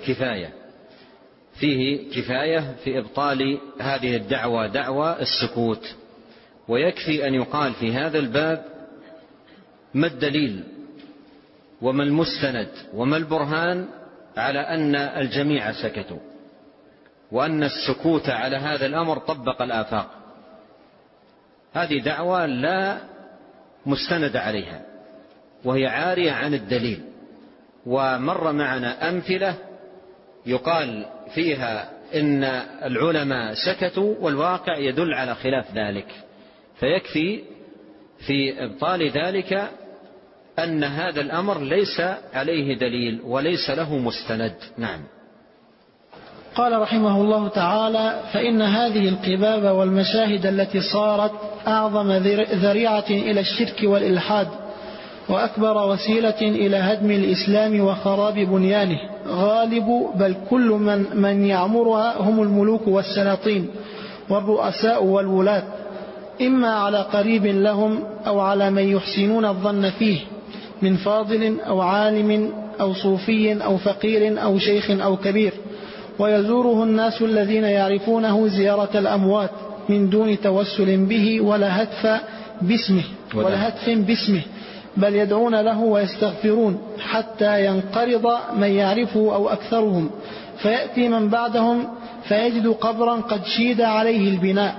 كفاية في إبطال هذه الدعوة، دعوة السكوت. ويكفي أن يقال في هذا الباب ما الدليل وما المستند وما البرهان على أن الجميع سكتوا، وأن السكوت على هذا الأمر طبق الآفاق. هذه دعوة لا مستند عليها، وهي عارية عن الدليل. ومر معنا أمثلة يقال فيها إن العلماء سكتوا والواقع يدل على خلاف ذلك، فيكفي في إبطال ذلك أن هذا الأمر ليس عليه دليل وليس له مستند. نعم. قال رحمه الله تعالى: فإن هذه القباب والمشاهد التي صارت أعظم ذريعة إلى الشرك والإلحاد، وأكبر وسيلة إلى هدم الإسلام وخراب بنيانه، غالب بل كل من يعمرها هم الملوك والسلاطين والرؤساء والولاة، إما على قريب لهم أو على من يحسنون الظن فيه من فاضل أو عالم أو صوفي أو فقير أو شيخ أو كبير، ويزوره الناس الذين يعرفونه زيارة الأموات من دون توسل به ولا هتف باسمه، بل يدعون له ويستغفرون حتى ينقرض من يعرفه أو أكثرهم، فيأتي من بعدهم فيجد قبرا قد شيد عليه البناء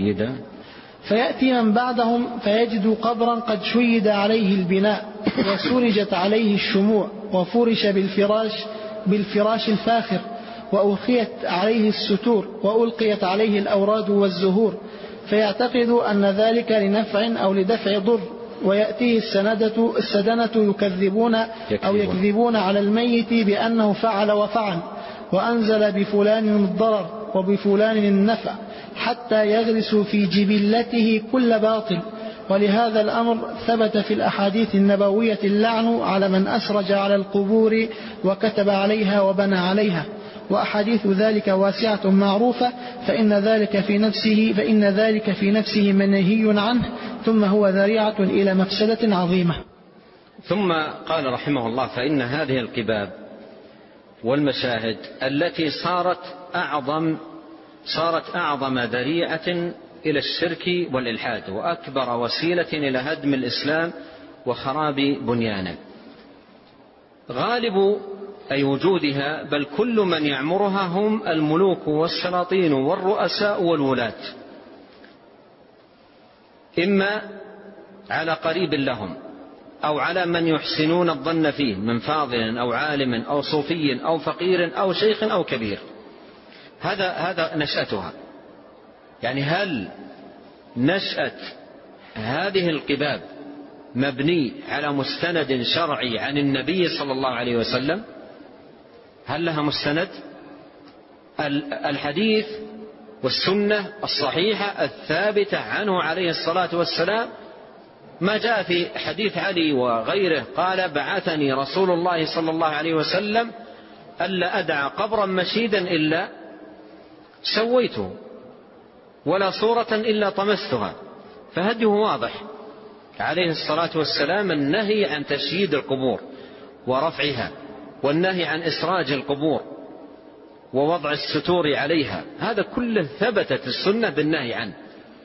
وسرجت عليه الشموع، وفرش بالفراش الفاخر، وأوخيت عليه الستور، وألقيت عليه الأوراد والزهور، فيعتقد أن ذلك لنفع أو لدفع ضر، ويأتيه السدنة يكذبون على الميت بأنه فعل وفعل، وأنزل بفلان الضرر وبفلان النفع، حتى يغرس في جبلته كل باطل. ولهذا الأمر ثبت في الأحاديث النبوية اللعن على من أسرج على القبور وكتب عليها وبنى عليها، وأحاديث ذلك واسعة معروفة، فإن ذلك في نفسه منهي عنه، ثم هو ذريعة إلى مفسدة عظيمة. ثم قال رحمه الله: فإن هذه القباب والمشاهد التي صارت أعظم ذريعة إلى الشرك والإلحاد، وأكبر وسيلة إلى هدم الإسلام وخراب بنيانه، غالب أي وجودها بل كل من يعمرها هم الملوك والسلاطين والرؤساء والولاة، إما على قريب لهم أو على من يحسنون الظن فيه من فاضل أو عالم أو صوفي أو فقير أو شيخ أو كبير. هذا نشأتها. يعني هل نشأة هذه القباب مبني على مستند شرعي عن النبي صلى الله عليه وسلم؟ هل لها مستند؟ الحديث والسنة الصحيحة الثابتة عنه عليه الصلاة والسلام، ما جاء في حديث علي وغيره قال: بعثني رسول الله صلى الله عليه وسلم ألا أدع قبرا مشيدا إلا سويته، ولا صورة إلا طمستها. فهديه واضح عليه الصلاة والسلام، النهي عن تشييد القبور ورفعها، والنهي عن إسراج القبور ووضع الستور عليها، هذا كله ثبتت السنة بالنهي عنه.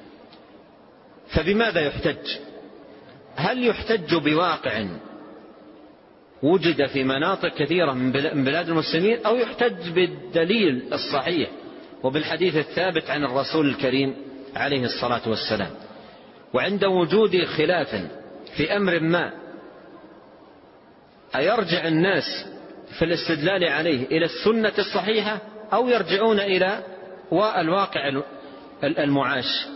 فبماذا يحتج؟ هل يحتج بواقع وجد في مناطق كثيرة من بلاد المسلمين، أو يحتج بالدليل الصحيح وبالحديث الثابت عن الرسول الكريم عليه الصلاة والسلام؟ وعند وجود خلاف في أمر ما، أيرجع الناس في الاستدلال عليه إلى السنة الصحيحة، أو يرجعون إلى الواقع المعاش؟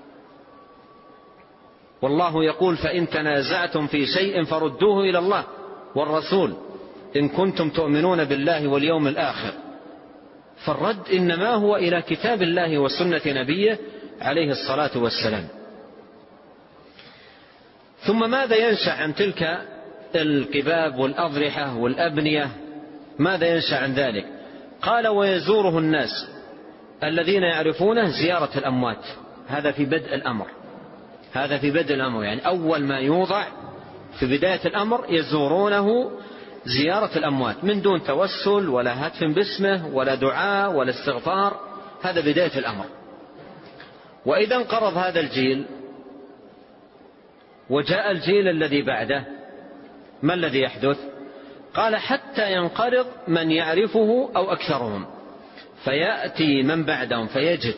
والله يقول: فإن تنازعتم في شيء فردوه إلى الله والرسول إن كنتم تؤمنون بالله واليوم الآخر. فالرد إنما هو إلى كتاب الله وسنة نبيه عليه الصلاة والسلام. ثم ماذا ينشأ عن تلك القباب والأضرحة والأبنية؟ ماذا ينشأ عن ذلك؟ قال ويزوره الناس الذين يعرفونه زيارة الأموات. هذا في بدء الأمر، هذا في بدء الأمر، يعني أول ما يوضع في بداية الأمر يزورونه زيارة الأموات من دون توسل ولا هتف باسمه ولا دعاء ولا استغفار. هذا بداية الأمر. وإذا انقرض هذا الجيل وجاء الجيل الذي بعده، ما الذي يحدث؟ قال حتى ينقرض من يعرفه أو أكثرهم، فيأتي من بعدهم فيجد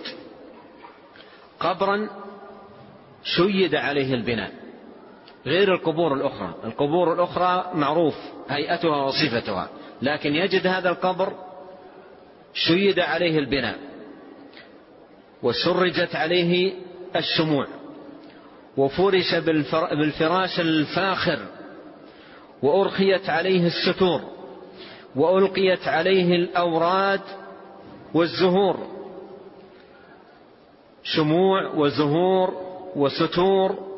قبرا شيد عليه البناء، غير القبور الأخرى. القبور الأخرى معروف هيئتها وصفتها، لكن يجد هذا القبر شيد عليه البناء وسرجت عليه الشموع وفرش بالفراش الفاخر وأرخيت عليه الستور وألقيت عليه الأوراد والزهور، شموع وزهور وستور،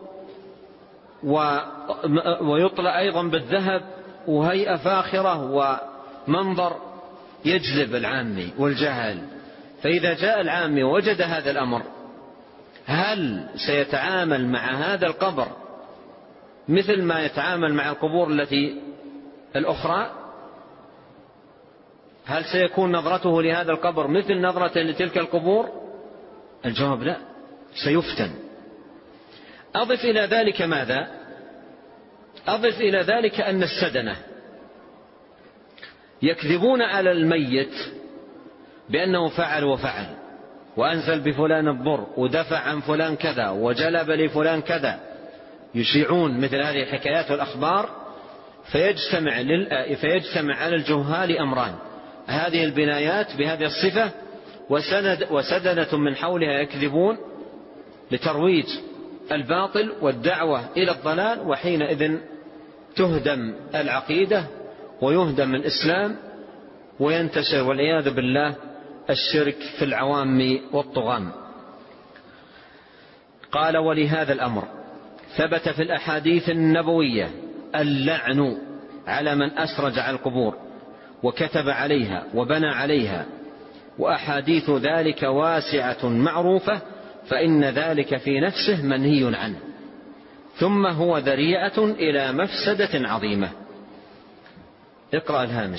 ويطلع أيضا بالذهب، وهيئة فاخرة ومنظر يجذب العامي والجهل. فإذا جاء العامي ووجد هذا الأمر، هل سيتعامل مع هذا القبر مثل ما يتعامل مع القبور التي الأخرى؟ هل سيكون نظرته لهذا القبر مثل نظرة لتلك القبور؟ الجواب لا، سيفتن. أضف إلى ذلك ماذا؟ أضف إلى ذلك أن السدنة يكذبون على الميت بأنه فعل وفعل، وأنزل بفلان الضر، ودفع عن فلان كذا، وجلب لفلان كذا. يشيعون مثل هذه الحكايات والأخبار، فيجتمع على الجهال أمران: هذه البنايات بهذه الصفة، وسدنة من حولها يكذبون لترويج الباطل والدعوة إلى الضلال. وحينئذ تهدم العقيدة ويهدم الإسلام وينتشر والعياذ بالله الشرك في العوام والطغام. قال ولهذا الأمر ثبت في الأحاديث النبوية اللعن على من أسرج على القبور وكتب عليها وبنى عليها، وأحاديث ذلك واسعة معروفة، فإن ذلك في نفسه منهي عنه، ثم هو ذريعة إلى مفسدة عظيمة. اقرأ الهامش.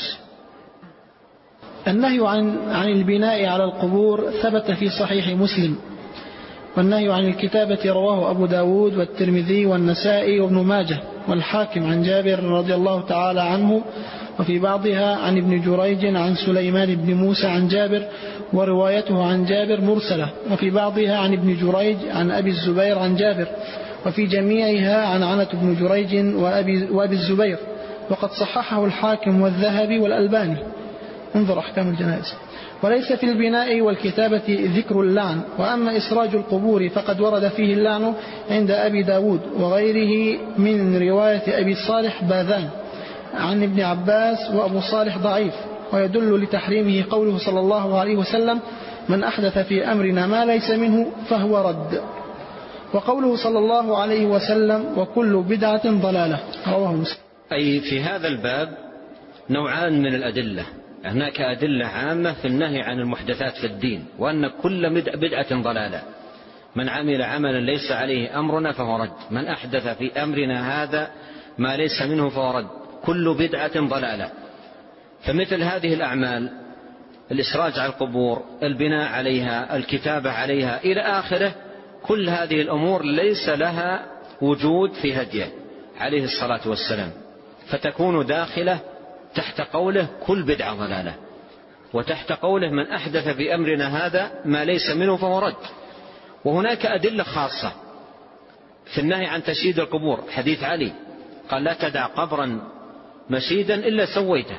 النهي عن البناء على القبور ثبت في صحيح مسلم، والنهي عن الكتابة رواه أبو داود والترمذي والنسائي وابن ماجه والحاكم عن جابر رضي الله تعالى عنه، وفي بعضها عن ابن جريج عن سليمان بن موسى عن جابر، وروايته عن جابر مرسلة، وفي بعضها عن ابن جريج عن أبي الزبير عن جابر، وفي جميعها عن عنة بن جريج وأبي الزبير، وقد صححه الحاكم والذهبي والألباني. انظر أحكام الجنائز. وليس في البناء والكتابة ذكر اللعن، وأما إسراج القبور فقد ورد فيه اللعن عند أبي داود وغيره من رواية أبي صالح باذان عن ابن عباس، وأبو صالح ضعيف، ويدل لتحريمه قوله صلى الله عليه وسلم: من أحدث في أمرنا ما ليس منه فهو رد، وقوله صلى الله عليه وسلم: وكل بدعة ضلالة، رواه مسلم. أي في هذا الباب نوعان من الأدلة: هناك أدلة عامة في النهي عن المحدثات في الدين، وأن كل بدعة ضلالة، من عمل عملا ليس عليه أمرنا فهو رد، من أحدث في أمرنا هذا ما ليس منه فهو رد، كل بدعة ضلالة. فمثل هذه الأعمال، الإسراج على القبور، البناء عليها، الكتابة عليها إلى آخره، كل هذه الأمور ليس لها وجود في هديه عليه الصلاة والسلام، فتكون داخلة تحت قوله كل بدعة ضلالة، وتحت قوله من أحدث في أمرنا هذا ما ليس منه فهو رد. وهناك أدلة خاصة في النهي عن تشييد القبور، حديث علي قال: لا تدع قبرا مشيدا إلا سويته.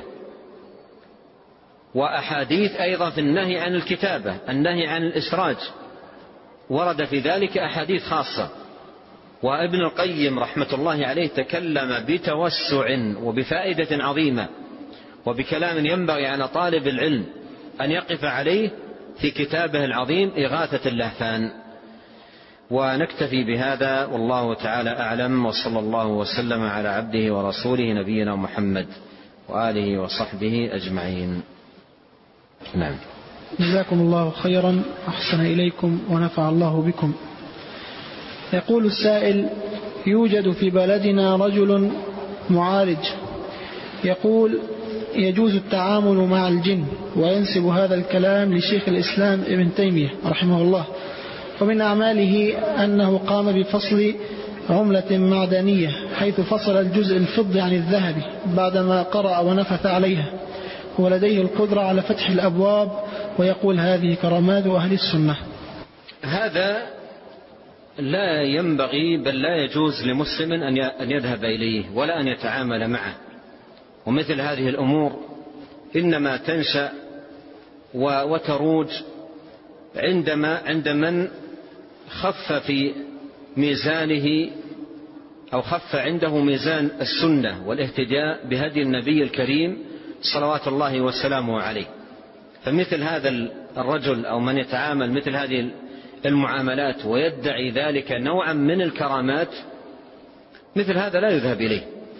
وأحاديث أيضا في النهي عن الكتابة، النهي عن الإسراج، ورد في ذلك أحاديث خاصة. وابن القيم رحمة الله عليه تكلم بتوسع وبفائدة عظيمة، وبكلام ينبغي على طالب العلم أن يقف عليه في كتابه العظيم إغاثة اللهفان. ونكتفي بهذا والله تعالى أعلم، وصلى الله وسلم على عبده ورسوله نبينا محمد وآله وصحبه أجمعين. نعم. جزاكم الله خيرا، أحسن إليكم ونفع الله بكم. يقول السائل: يوجد في بلدنا رجل معالج يقول يجوز التعامل مع الجن، وينسب هذا الكلام لشيخ الإسلام ابن تيمية رحمه الله، ومن أعماله أنه قام بفصل عملة معدنية حيث فصل الجزء الفضي عن الذهب بعدما قرأ ونفث عليها، ولديه القدرة على فتح الأبواب، ويقول هذه كرامات أهل السنة. هذا لا ينبغي بل لا يجوز لمسلم أن يذهب إليه ولا أن يتعامل معه. ومثل هذه الأمور إنما تنشأ وتروج عند من خف في ميزانه أو خف عنده ميزان السنة والاهتداء بهدي النبي الكريم صلوات الله وسلامه عليه. فمثل هذا الرجل أو من يتعامل مثل هذه المعاملات ويدعي ذلك نوعا من الكرامات، مثل هذا لا يذهب إليه.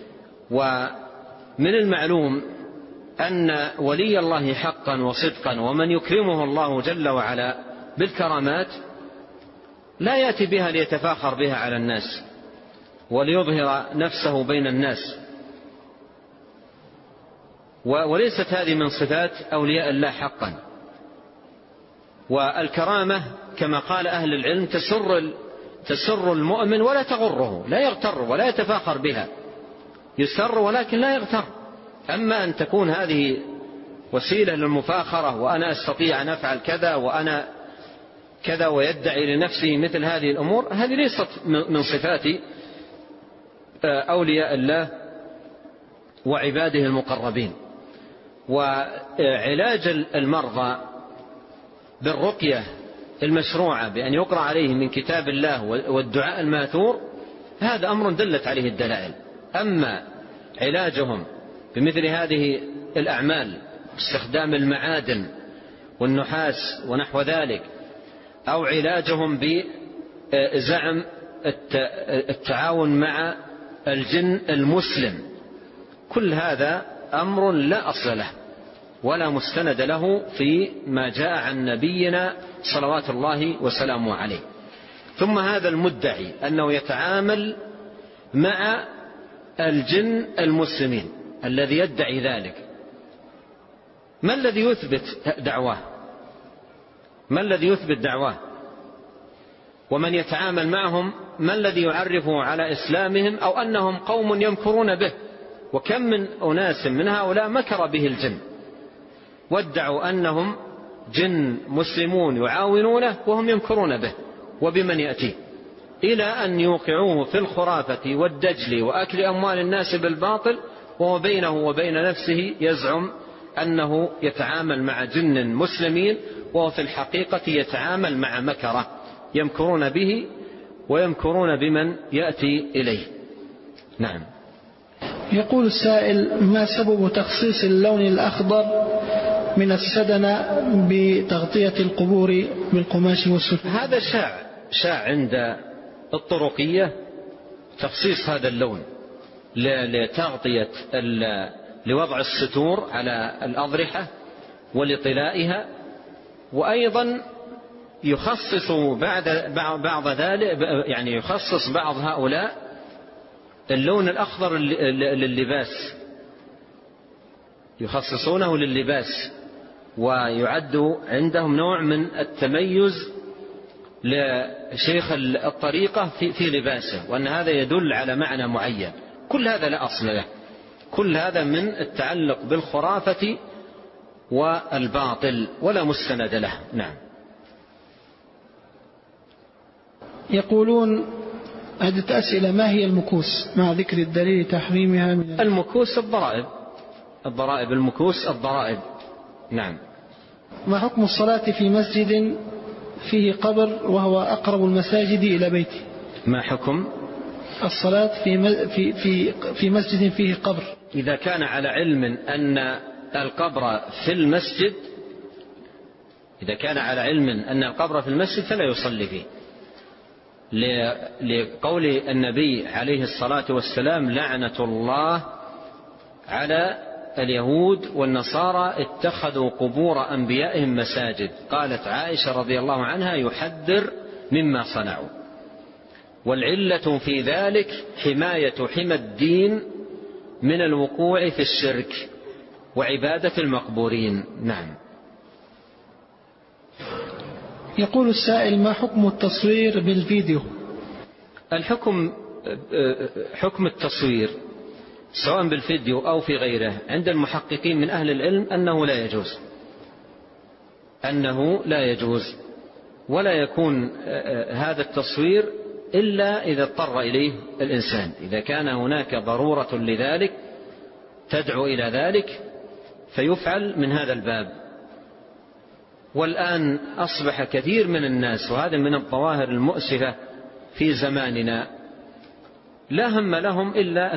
ومن المعلوم أن ولي الله حقا وصدقا ومن يكرمه الله جل وعلا بالكرامات لا يأتي بها ليتفاخر بها على الناس وليظهر نفسه بين الناس، وليست هذه من صفات أولياء الله حقا. والكرامة كما قال أهل العلم تسر المؤمن ولا تغره، لا يغتر ولا يتفاخر بها، يسر ولكن لا يغتر. أما أن تكون هذه وسيلة للمفاخرة وأنا أستطيع أن أفعل كذا وأنا كذا ويدعي لنفسه مثل هذه الأمور، هذه ليست من صفات أولياء الله وعباده المقربين. وعلاج المرضى بالرقية المشروعة بأن يقرأ عليه من كتاب الله والدعاء الماثور هذا أمر دلت عليه الدلائل. أما علاجهم بمثل هذه الأعمال باستخدام المعادن والنحاس ونحو ذلك، أو علاجهم بزعم التعاون مع الجن المسلم، كل هذا أمر لا أصل له ولا مستند له في ما جاء عن نبينا صلوات الله وسلامه عليه. ثم هذا المدعي أنه يتعامل مع الجن المسلمين الذي يدعي ذلك، ما الذي يثبت دعواه؟ ما الذي يثبت دعواه؟ ومن يتعامل معهم ما الذي يعرفه على إسلامهم أو أنهم قوم يمكرون به؟ وكم من أناس من هؤلاء مكر به الجن وادعوا أنهم جن مسلمون يعاونونه وهم يمكرون به وبمن يأتيه، إلى أن يوقعوه في الخرافة والدجل وأكل أموال الناس بالباطل، وهو بينه وبين نفسه يزعم أنه يتعامل مع جن مسلمين، وهو في الحقيقة يتعامل مع مكرة يمكرون به ويمكرون بمن يأتي إليه. نعم. يقول السائل: ما سبب تخصيص اللون الأخضر من السدنة بتغطية القبور بالقماش والستر؟ هذا شاع عند الطرقية تخصيص هذا اللون لتغطية لوضع الستور على الأضرحة ولطلائها، وأيضا يخصص بعض ذلك، يعني يخصص بعض هؤلاء اللون الأخضر لللباس، يخصصونه لللباس، ويعد عندهم نوع من التميز لشيخ الطريقة في لباسه، وأن هذا يدل على معنى معين. كل هذا لا أصل له، كل هذا من التعلق بالخرافة والباطل ولا مستند له. نعم. يقولون عدة أسئلة: ما هي المكوس مع ذكر الدليل تحريمها من المكوس الضرائب المكوس الضرائب. نعم. ما حكم الصلاة في مسجد فيه قبر وهو أقرب المساجد إلى بيته؟ ما حكم الصلاة في مسجد فيه قبر؟ إذا كان على علم أن القبر في المسجد إذا كان على علم أن القبر في المسجد فلا يصلي فيه، لقول النبي عليه الصلاة والسلام: لعنة الله على اليهود والنصارى اتخذوا قبور أنبيائهم مساجد. قالت عائشة رضي الله عنها: يحذر مما صنعوا. والعلة في ذلك حماية حمى الدين من الوقوع في الشرك وعبادة المقبورين. نعم. يقول السائل: ما حكم التصوير بالفيديو؟ حكم التصوير سواء بالفيديو أو في غيره عند المحققين من أهل العلم أنه لا يجوز، ولا يكون هذا التصوير إلا إذا اضطر إليه الإنسان، إذا كان هناك ضرورة لذلك تدعو إلى ذلك فيفعل من هذا الباب. والآن أصبح كثير من الناس، وهذا من الظواهر المؤسفة في زماننا، لا هم لهم إلا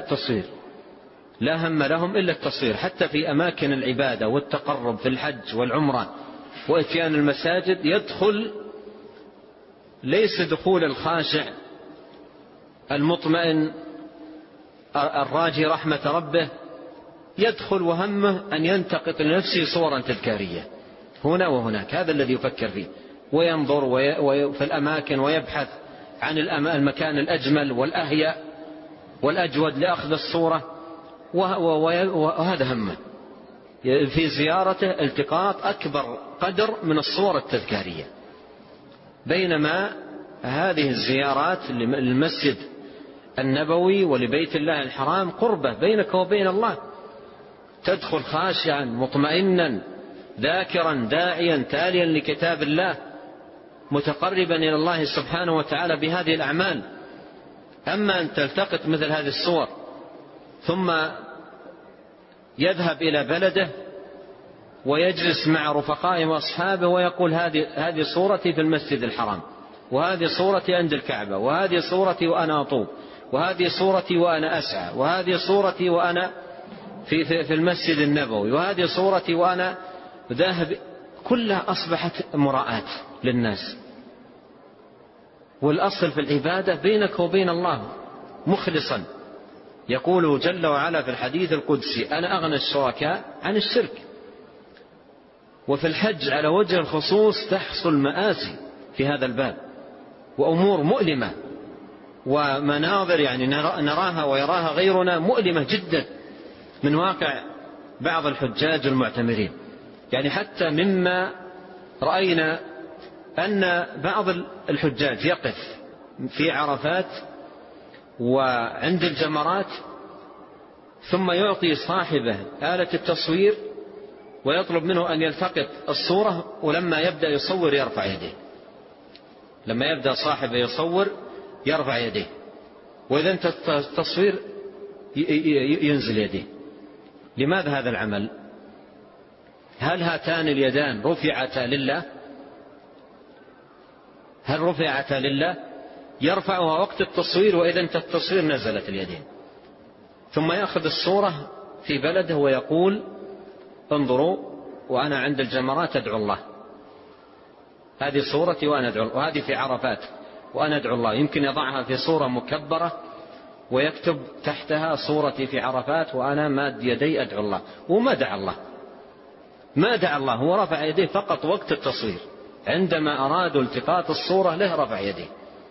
التصوير، حتى في أماكن العبادة والتقرب في الحج والعمرة وإتيان المساجد يدخل ليس دخول الخاشع المطمئن الراجي رحمة ربه، يدخل وهمه أن ينتقط لنفسه صورا تذكارية هنا وهناك. هذا الذي يفكر فيه، وينظر في الأماكن ويبحث عن المكان الأجمل والأهيأ والأجود لأخذ الصورة، وهذا همه في زيارته التقاط أكبر قدر من الصور التذكارية. بينما هذه الزيارات للمسجد النبوي ولبيت الله الحرام قربة بينك وبين الله، تدخل خاشعا مطمئنا ذاكرا داعيا تاليا لكتاب الله متقربا إلى الله سبحانه وتعالى بهذه الأعمال. أما أن تلتقط مثل هذه الصور ثم يذهب إلى بلده ويجلس مع رفقائه وأصحابه ويقول: هذه صورتي في المسجد الحرام، وهذه صورتي عند الكعبة، وهذه صورتي وأنا أطوف، وهذه صورتي وأنا أسعى، وهذه صورتي وأنا في المسجد النبوي، وهذه صورتي وأنا ذاهب. كلها أصبحت مراءات للناس. والأصل في العبادة بينك وبين الله مخلصا. يقول جل وعلا في الحديث القدسي: أنا أغنى الشركاء عن الشرك. وفي الحج على وجه الخصوص تحصل مآسي في هذا الباب، وأمور مؤلمة ومناظر يعني نراها ويراها غيرنا مؤلمة جدا من واقع بعض الحجاج المعتمرين. يعني حتى مما رأينا أن بعض الحجاج يقف في عرفات وعند الجمرات ثم يعطي صاحبه آلة التصوير ويطلب منه أن يلتقط الصورة، ولما يبدأ يصور يرفع يديه، لما يبدأ صاحبه يصور يرفع يديه، وإذا انتهى التصوير ينزل يديه. لماذا هذا العمل؟ هل هاتان اليدان رفعتا لله؟ هل رفعتا لله؟ يرفعها وقت التصوير، وإذا انتهى التصوير نزلت اليدين، ثم يأخذ الصورة في بلده ويقول: انظروا وأنا عند الجمرات أدعو الله، هذه صورتي وأنا أدعو الله، وهذه في عرفات وأنا أدعو الله. يمكن يضعها في صورة مكبرة ويكتب تحتها: صورتي في عرفات وأنا ماد يدي أدعو الله، وما دعا الله، ما دعا الله، هو رفع يديه فقط وقت التصوير. عندما أرادوا التقاط الصورة له رفع يديه.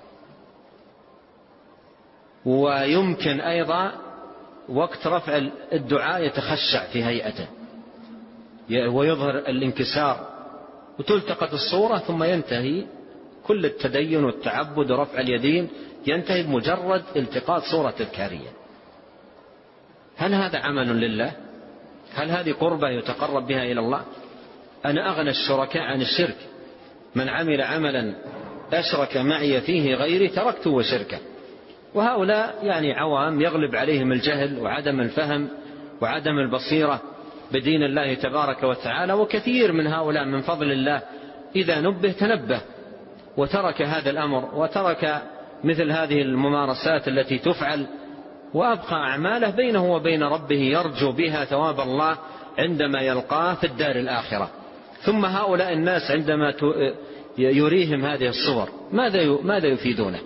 ويمكن أيضا وقت رفع الدعاء يتخشع في هيئته ويظهر الانكسار، وتلتقط الصورة ثم ينتهي كل التدين والتعبد ورفع اليدين ينتهي بمجرد التقاط صورة تذكارية. هل هذا عمل لله؟ هل هذه قربة يتقرب بها إلى الله؟ أنا أغنى الشركاء عن الشرك، من عمل عملا أشرك معي فيه غيري تركته وشركه. وهؤلاء يعني عوام يغلب عليهم الجهل وعدم الفهم وعدم البصيرة بدين الله تبارك وتعالى. وكثير من هؤلاء من فضل الله إذا نبه تنبه وترك هذا الأمر وترك مثل هذه الممارسات التي تفعل، وأبقى أعماله بينه وبين ربه يرجو بها ثواب الله عندما يلقاه في الدار الآخرة. ثم هؤلاء الناس عندما يريهم هذه الصور ماذا يفيدونه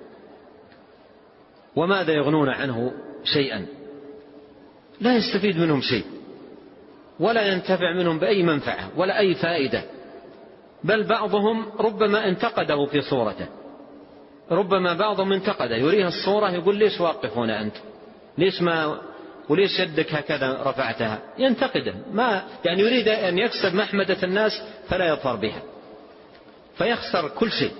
وماذا يغنون عنه شيئا؟ لا يستفيد منهم شيء ولا ينتفع منهم بأي منفعة ولا أي فائدة، بل بعضهم ربما انتقده في صورته، ربما بعضهم انتقده يريه الصورة يقول ليش واقفون أنت، وليش يدك هكذا رفعتها، ينتقده، ما يعني يريد أن يكسب محمدة الناس فلا يظفر بها فيخسر كل شيء.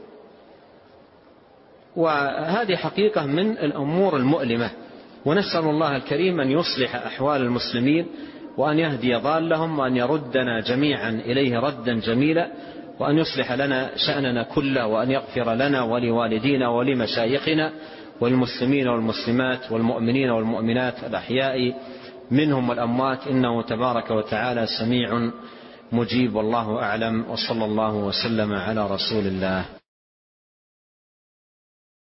وهذه حقيقة من الأمور المؤلمة، ونسأل الله الكريم أن يصلح أحوال المسلمين وأن يهدي ضالهم وأن يردنا جميعا إليه ردا جميلا، وأن يصلح لنا شأننا كله، وأن يغفر لنا ولوالدينا ولمشايخنا والمسلمين والمسلمات والمؤمنين والمؤمنات الأحياء منهم والأموات، إنه تبارك وتعالى سميع مجيب. والله أعلم، وصلى الله وسلم على رسول الله.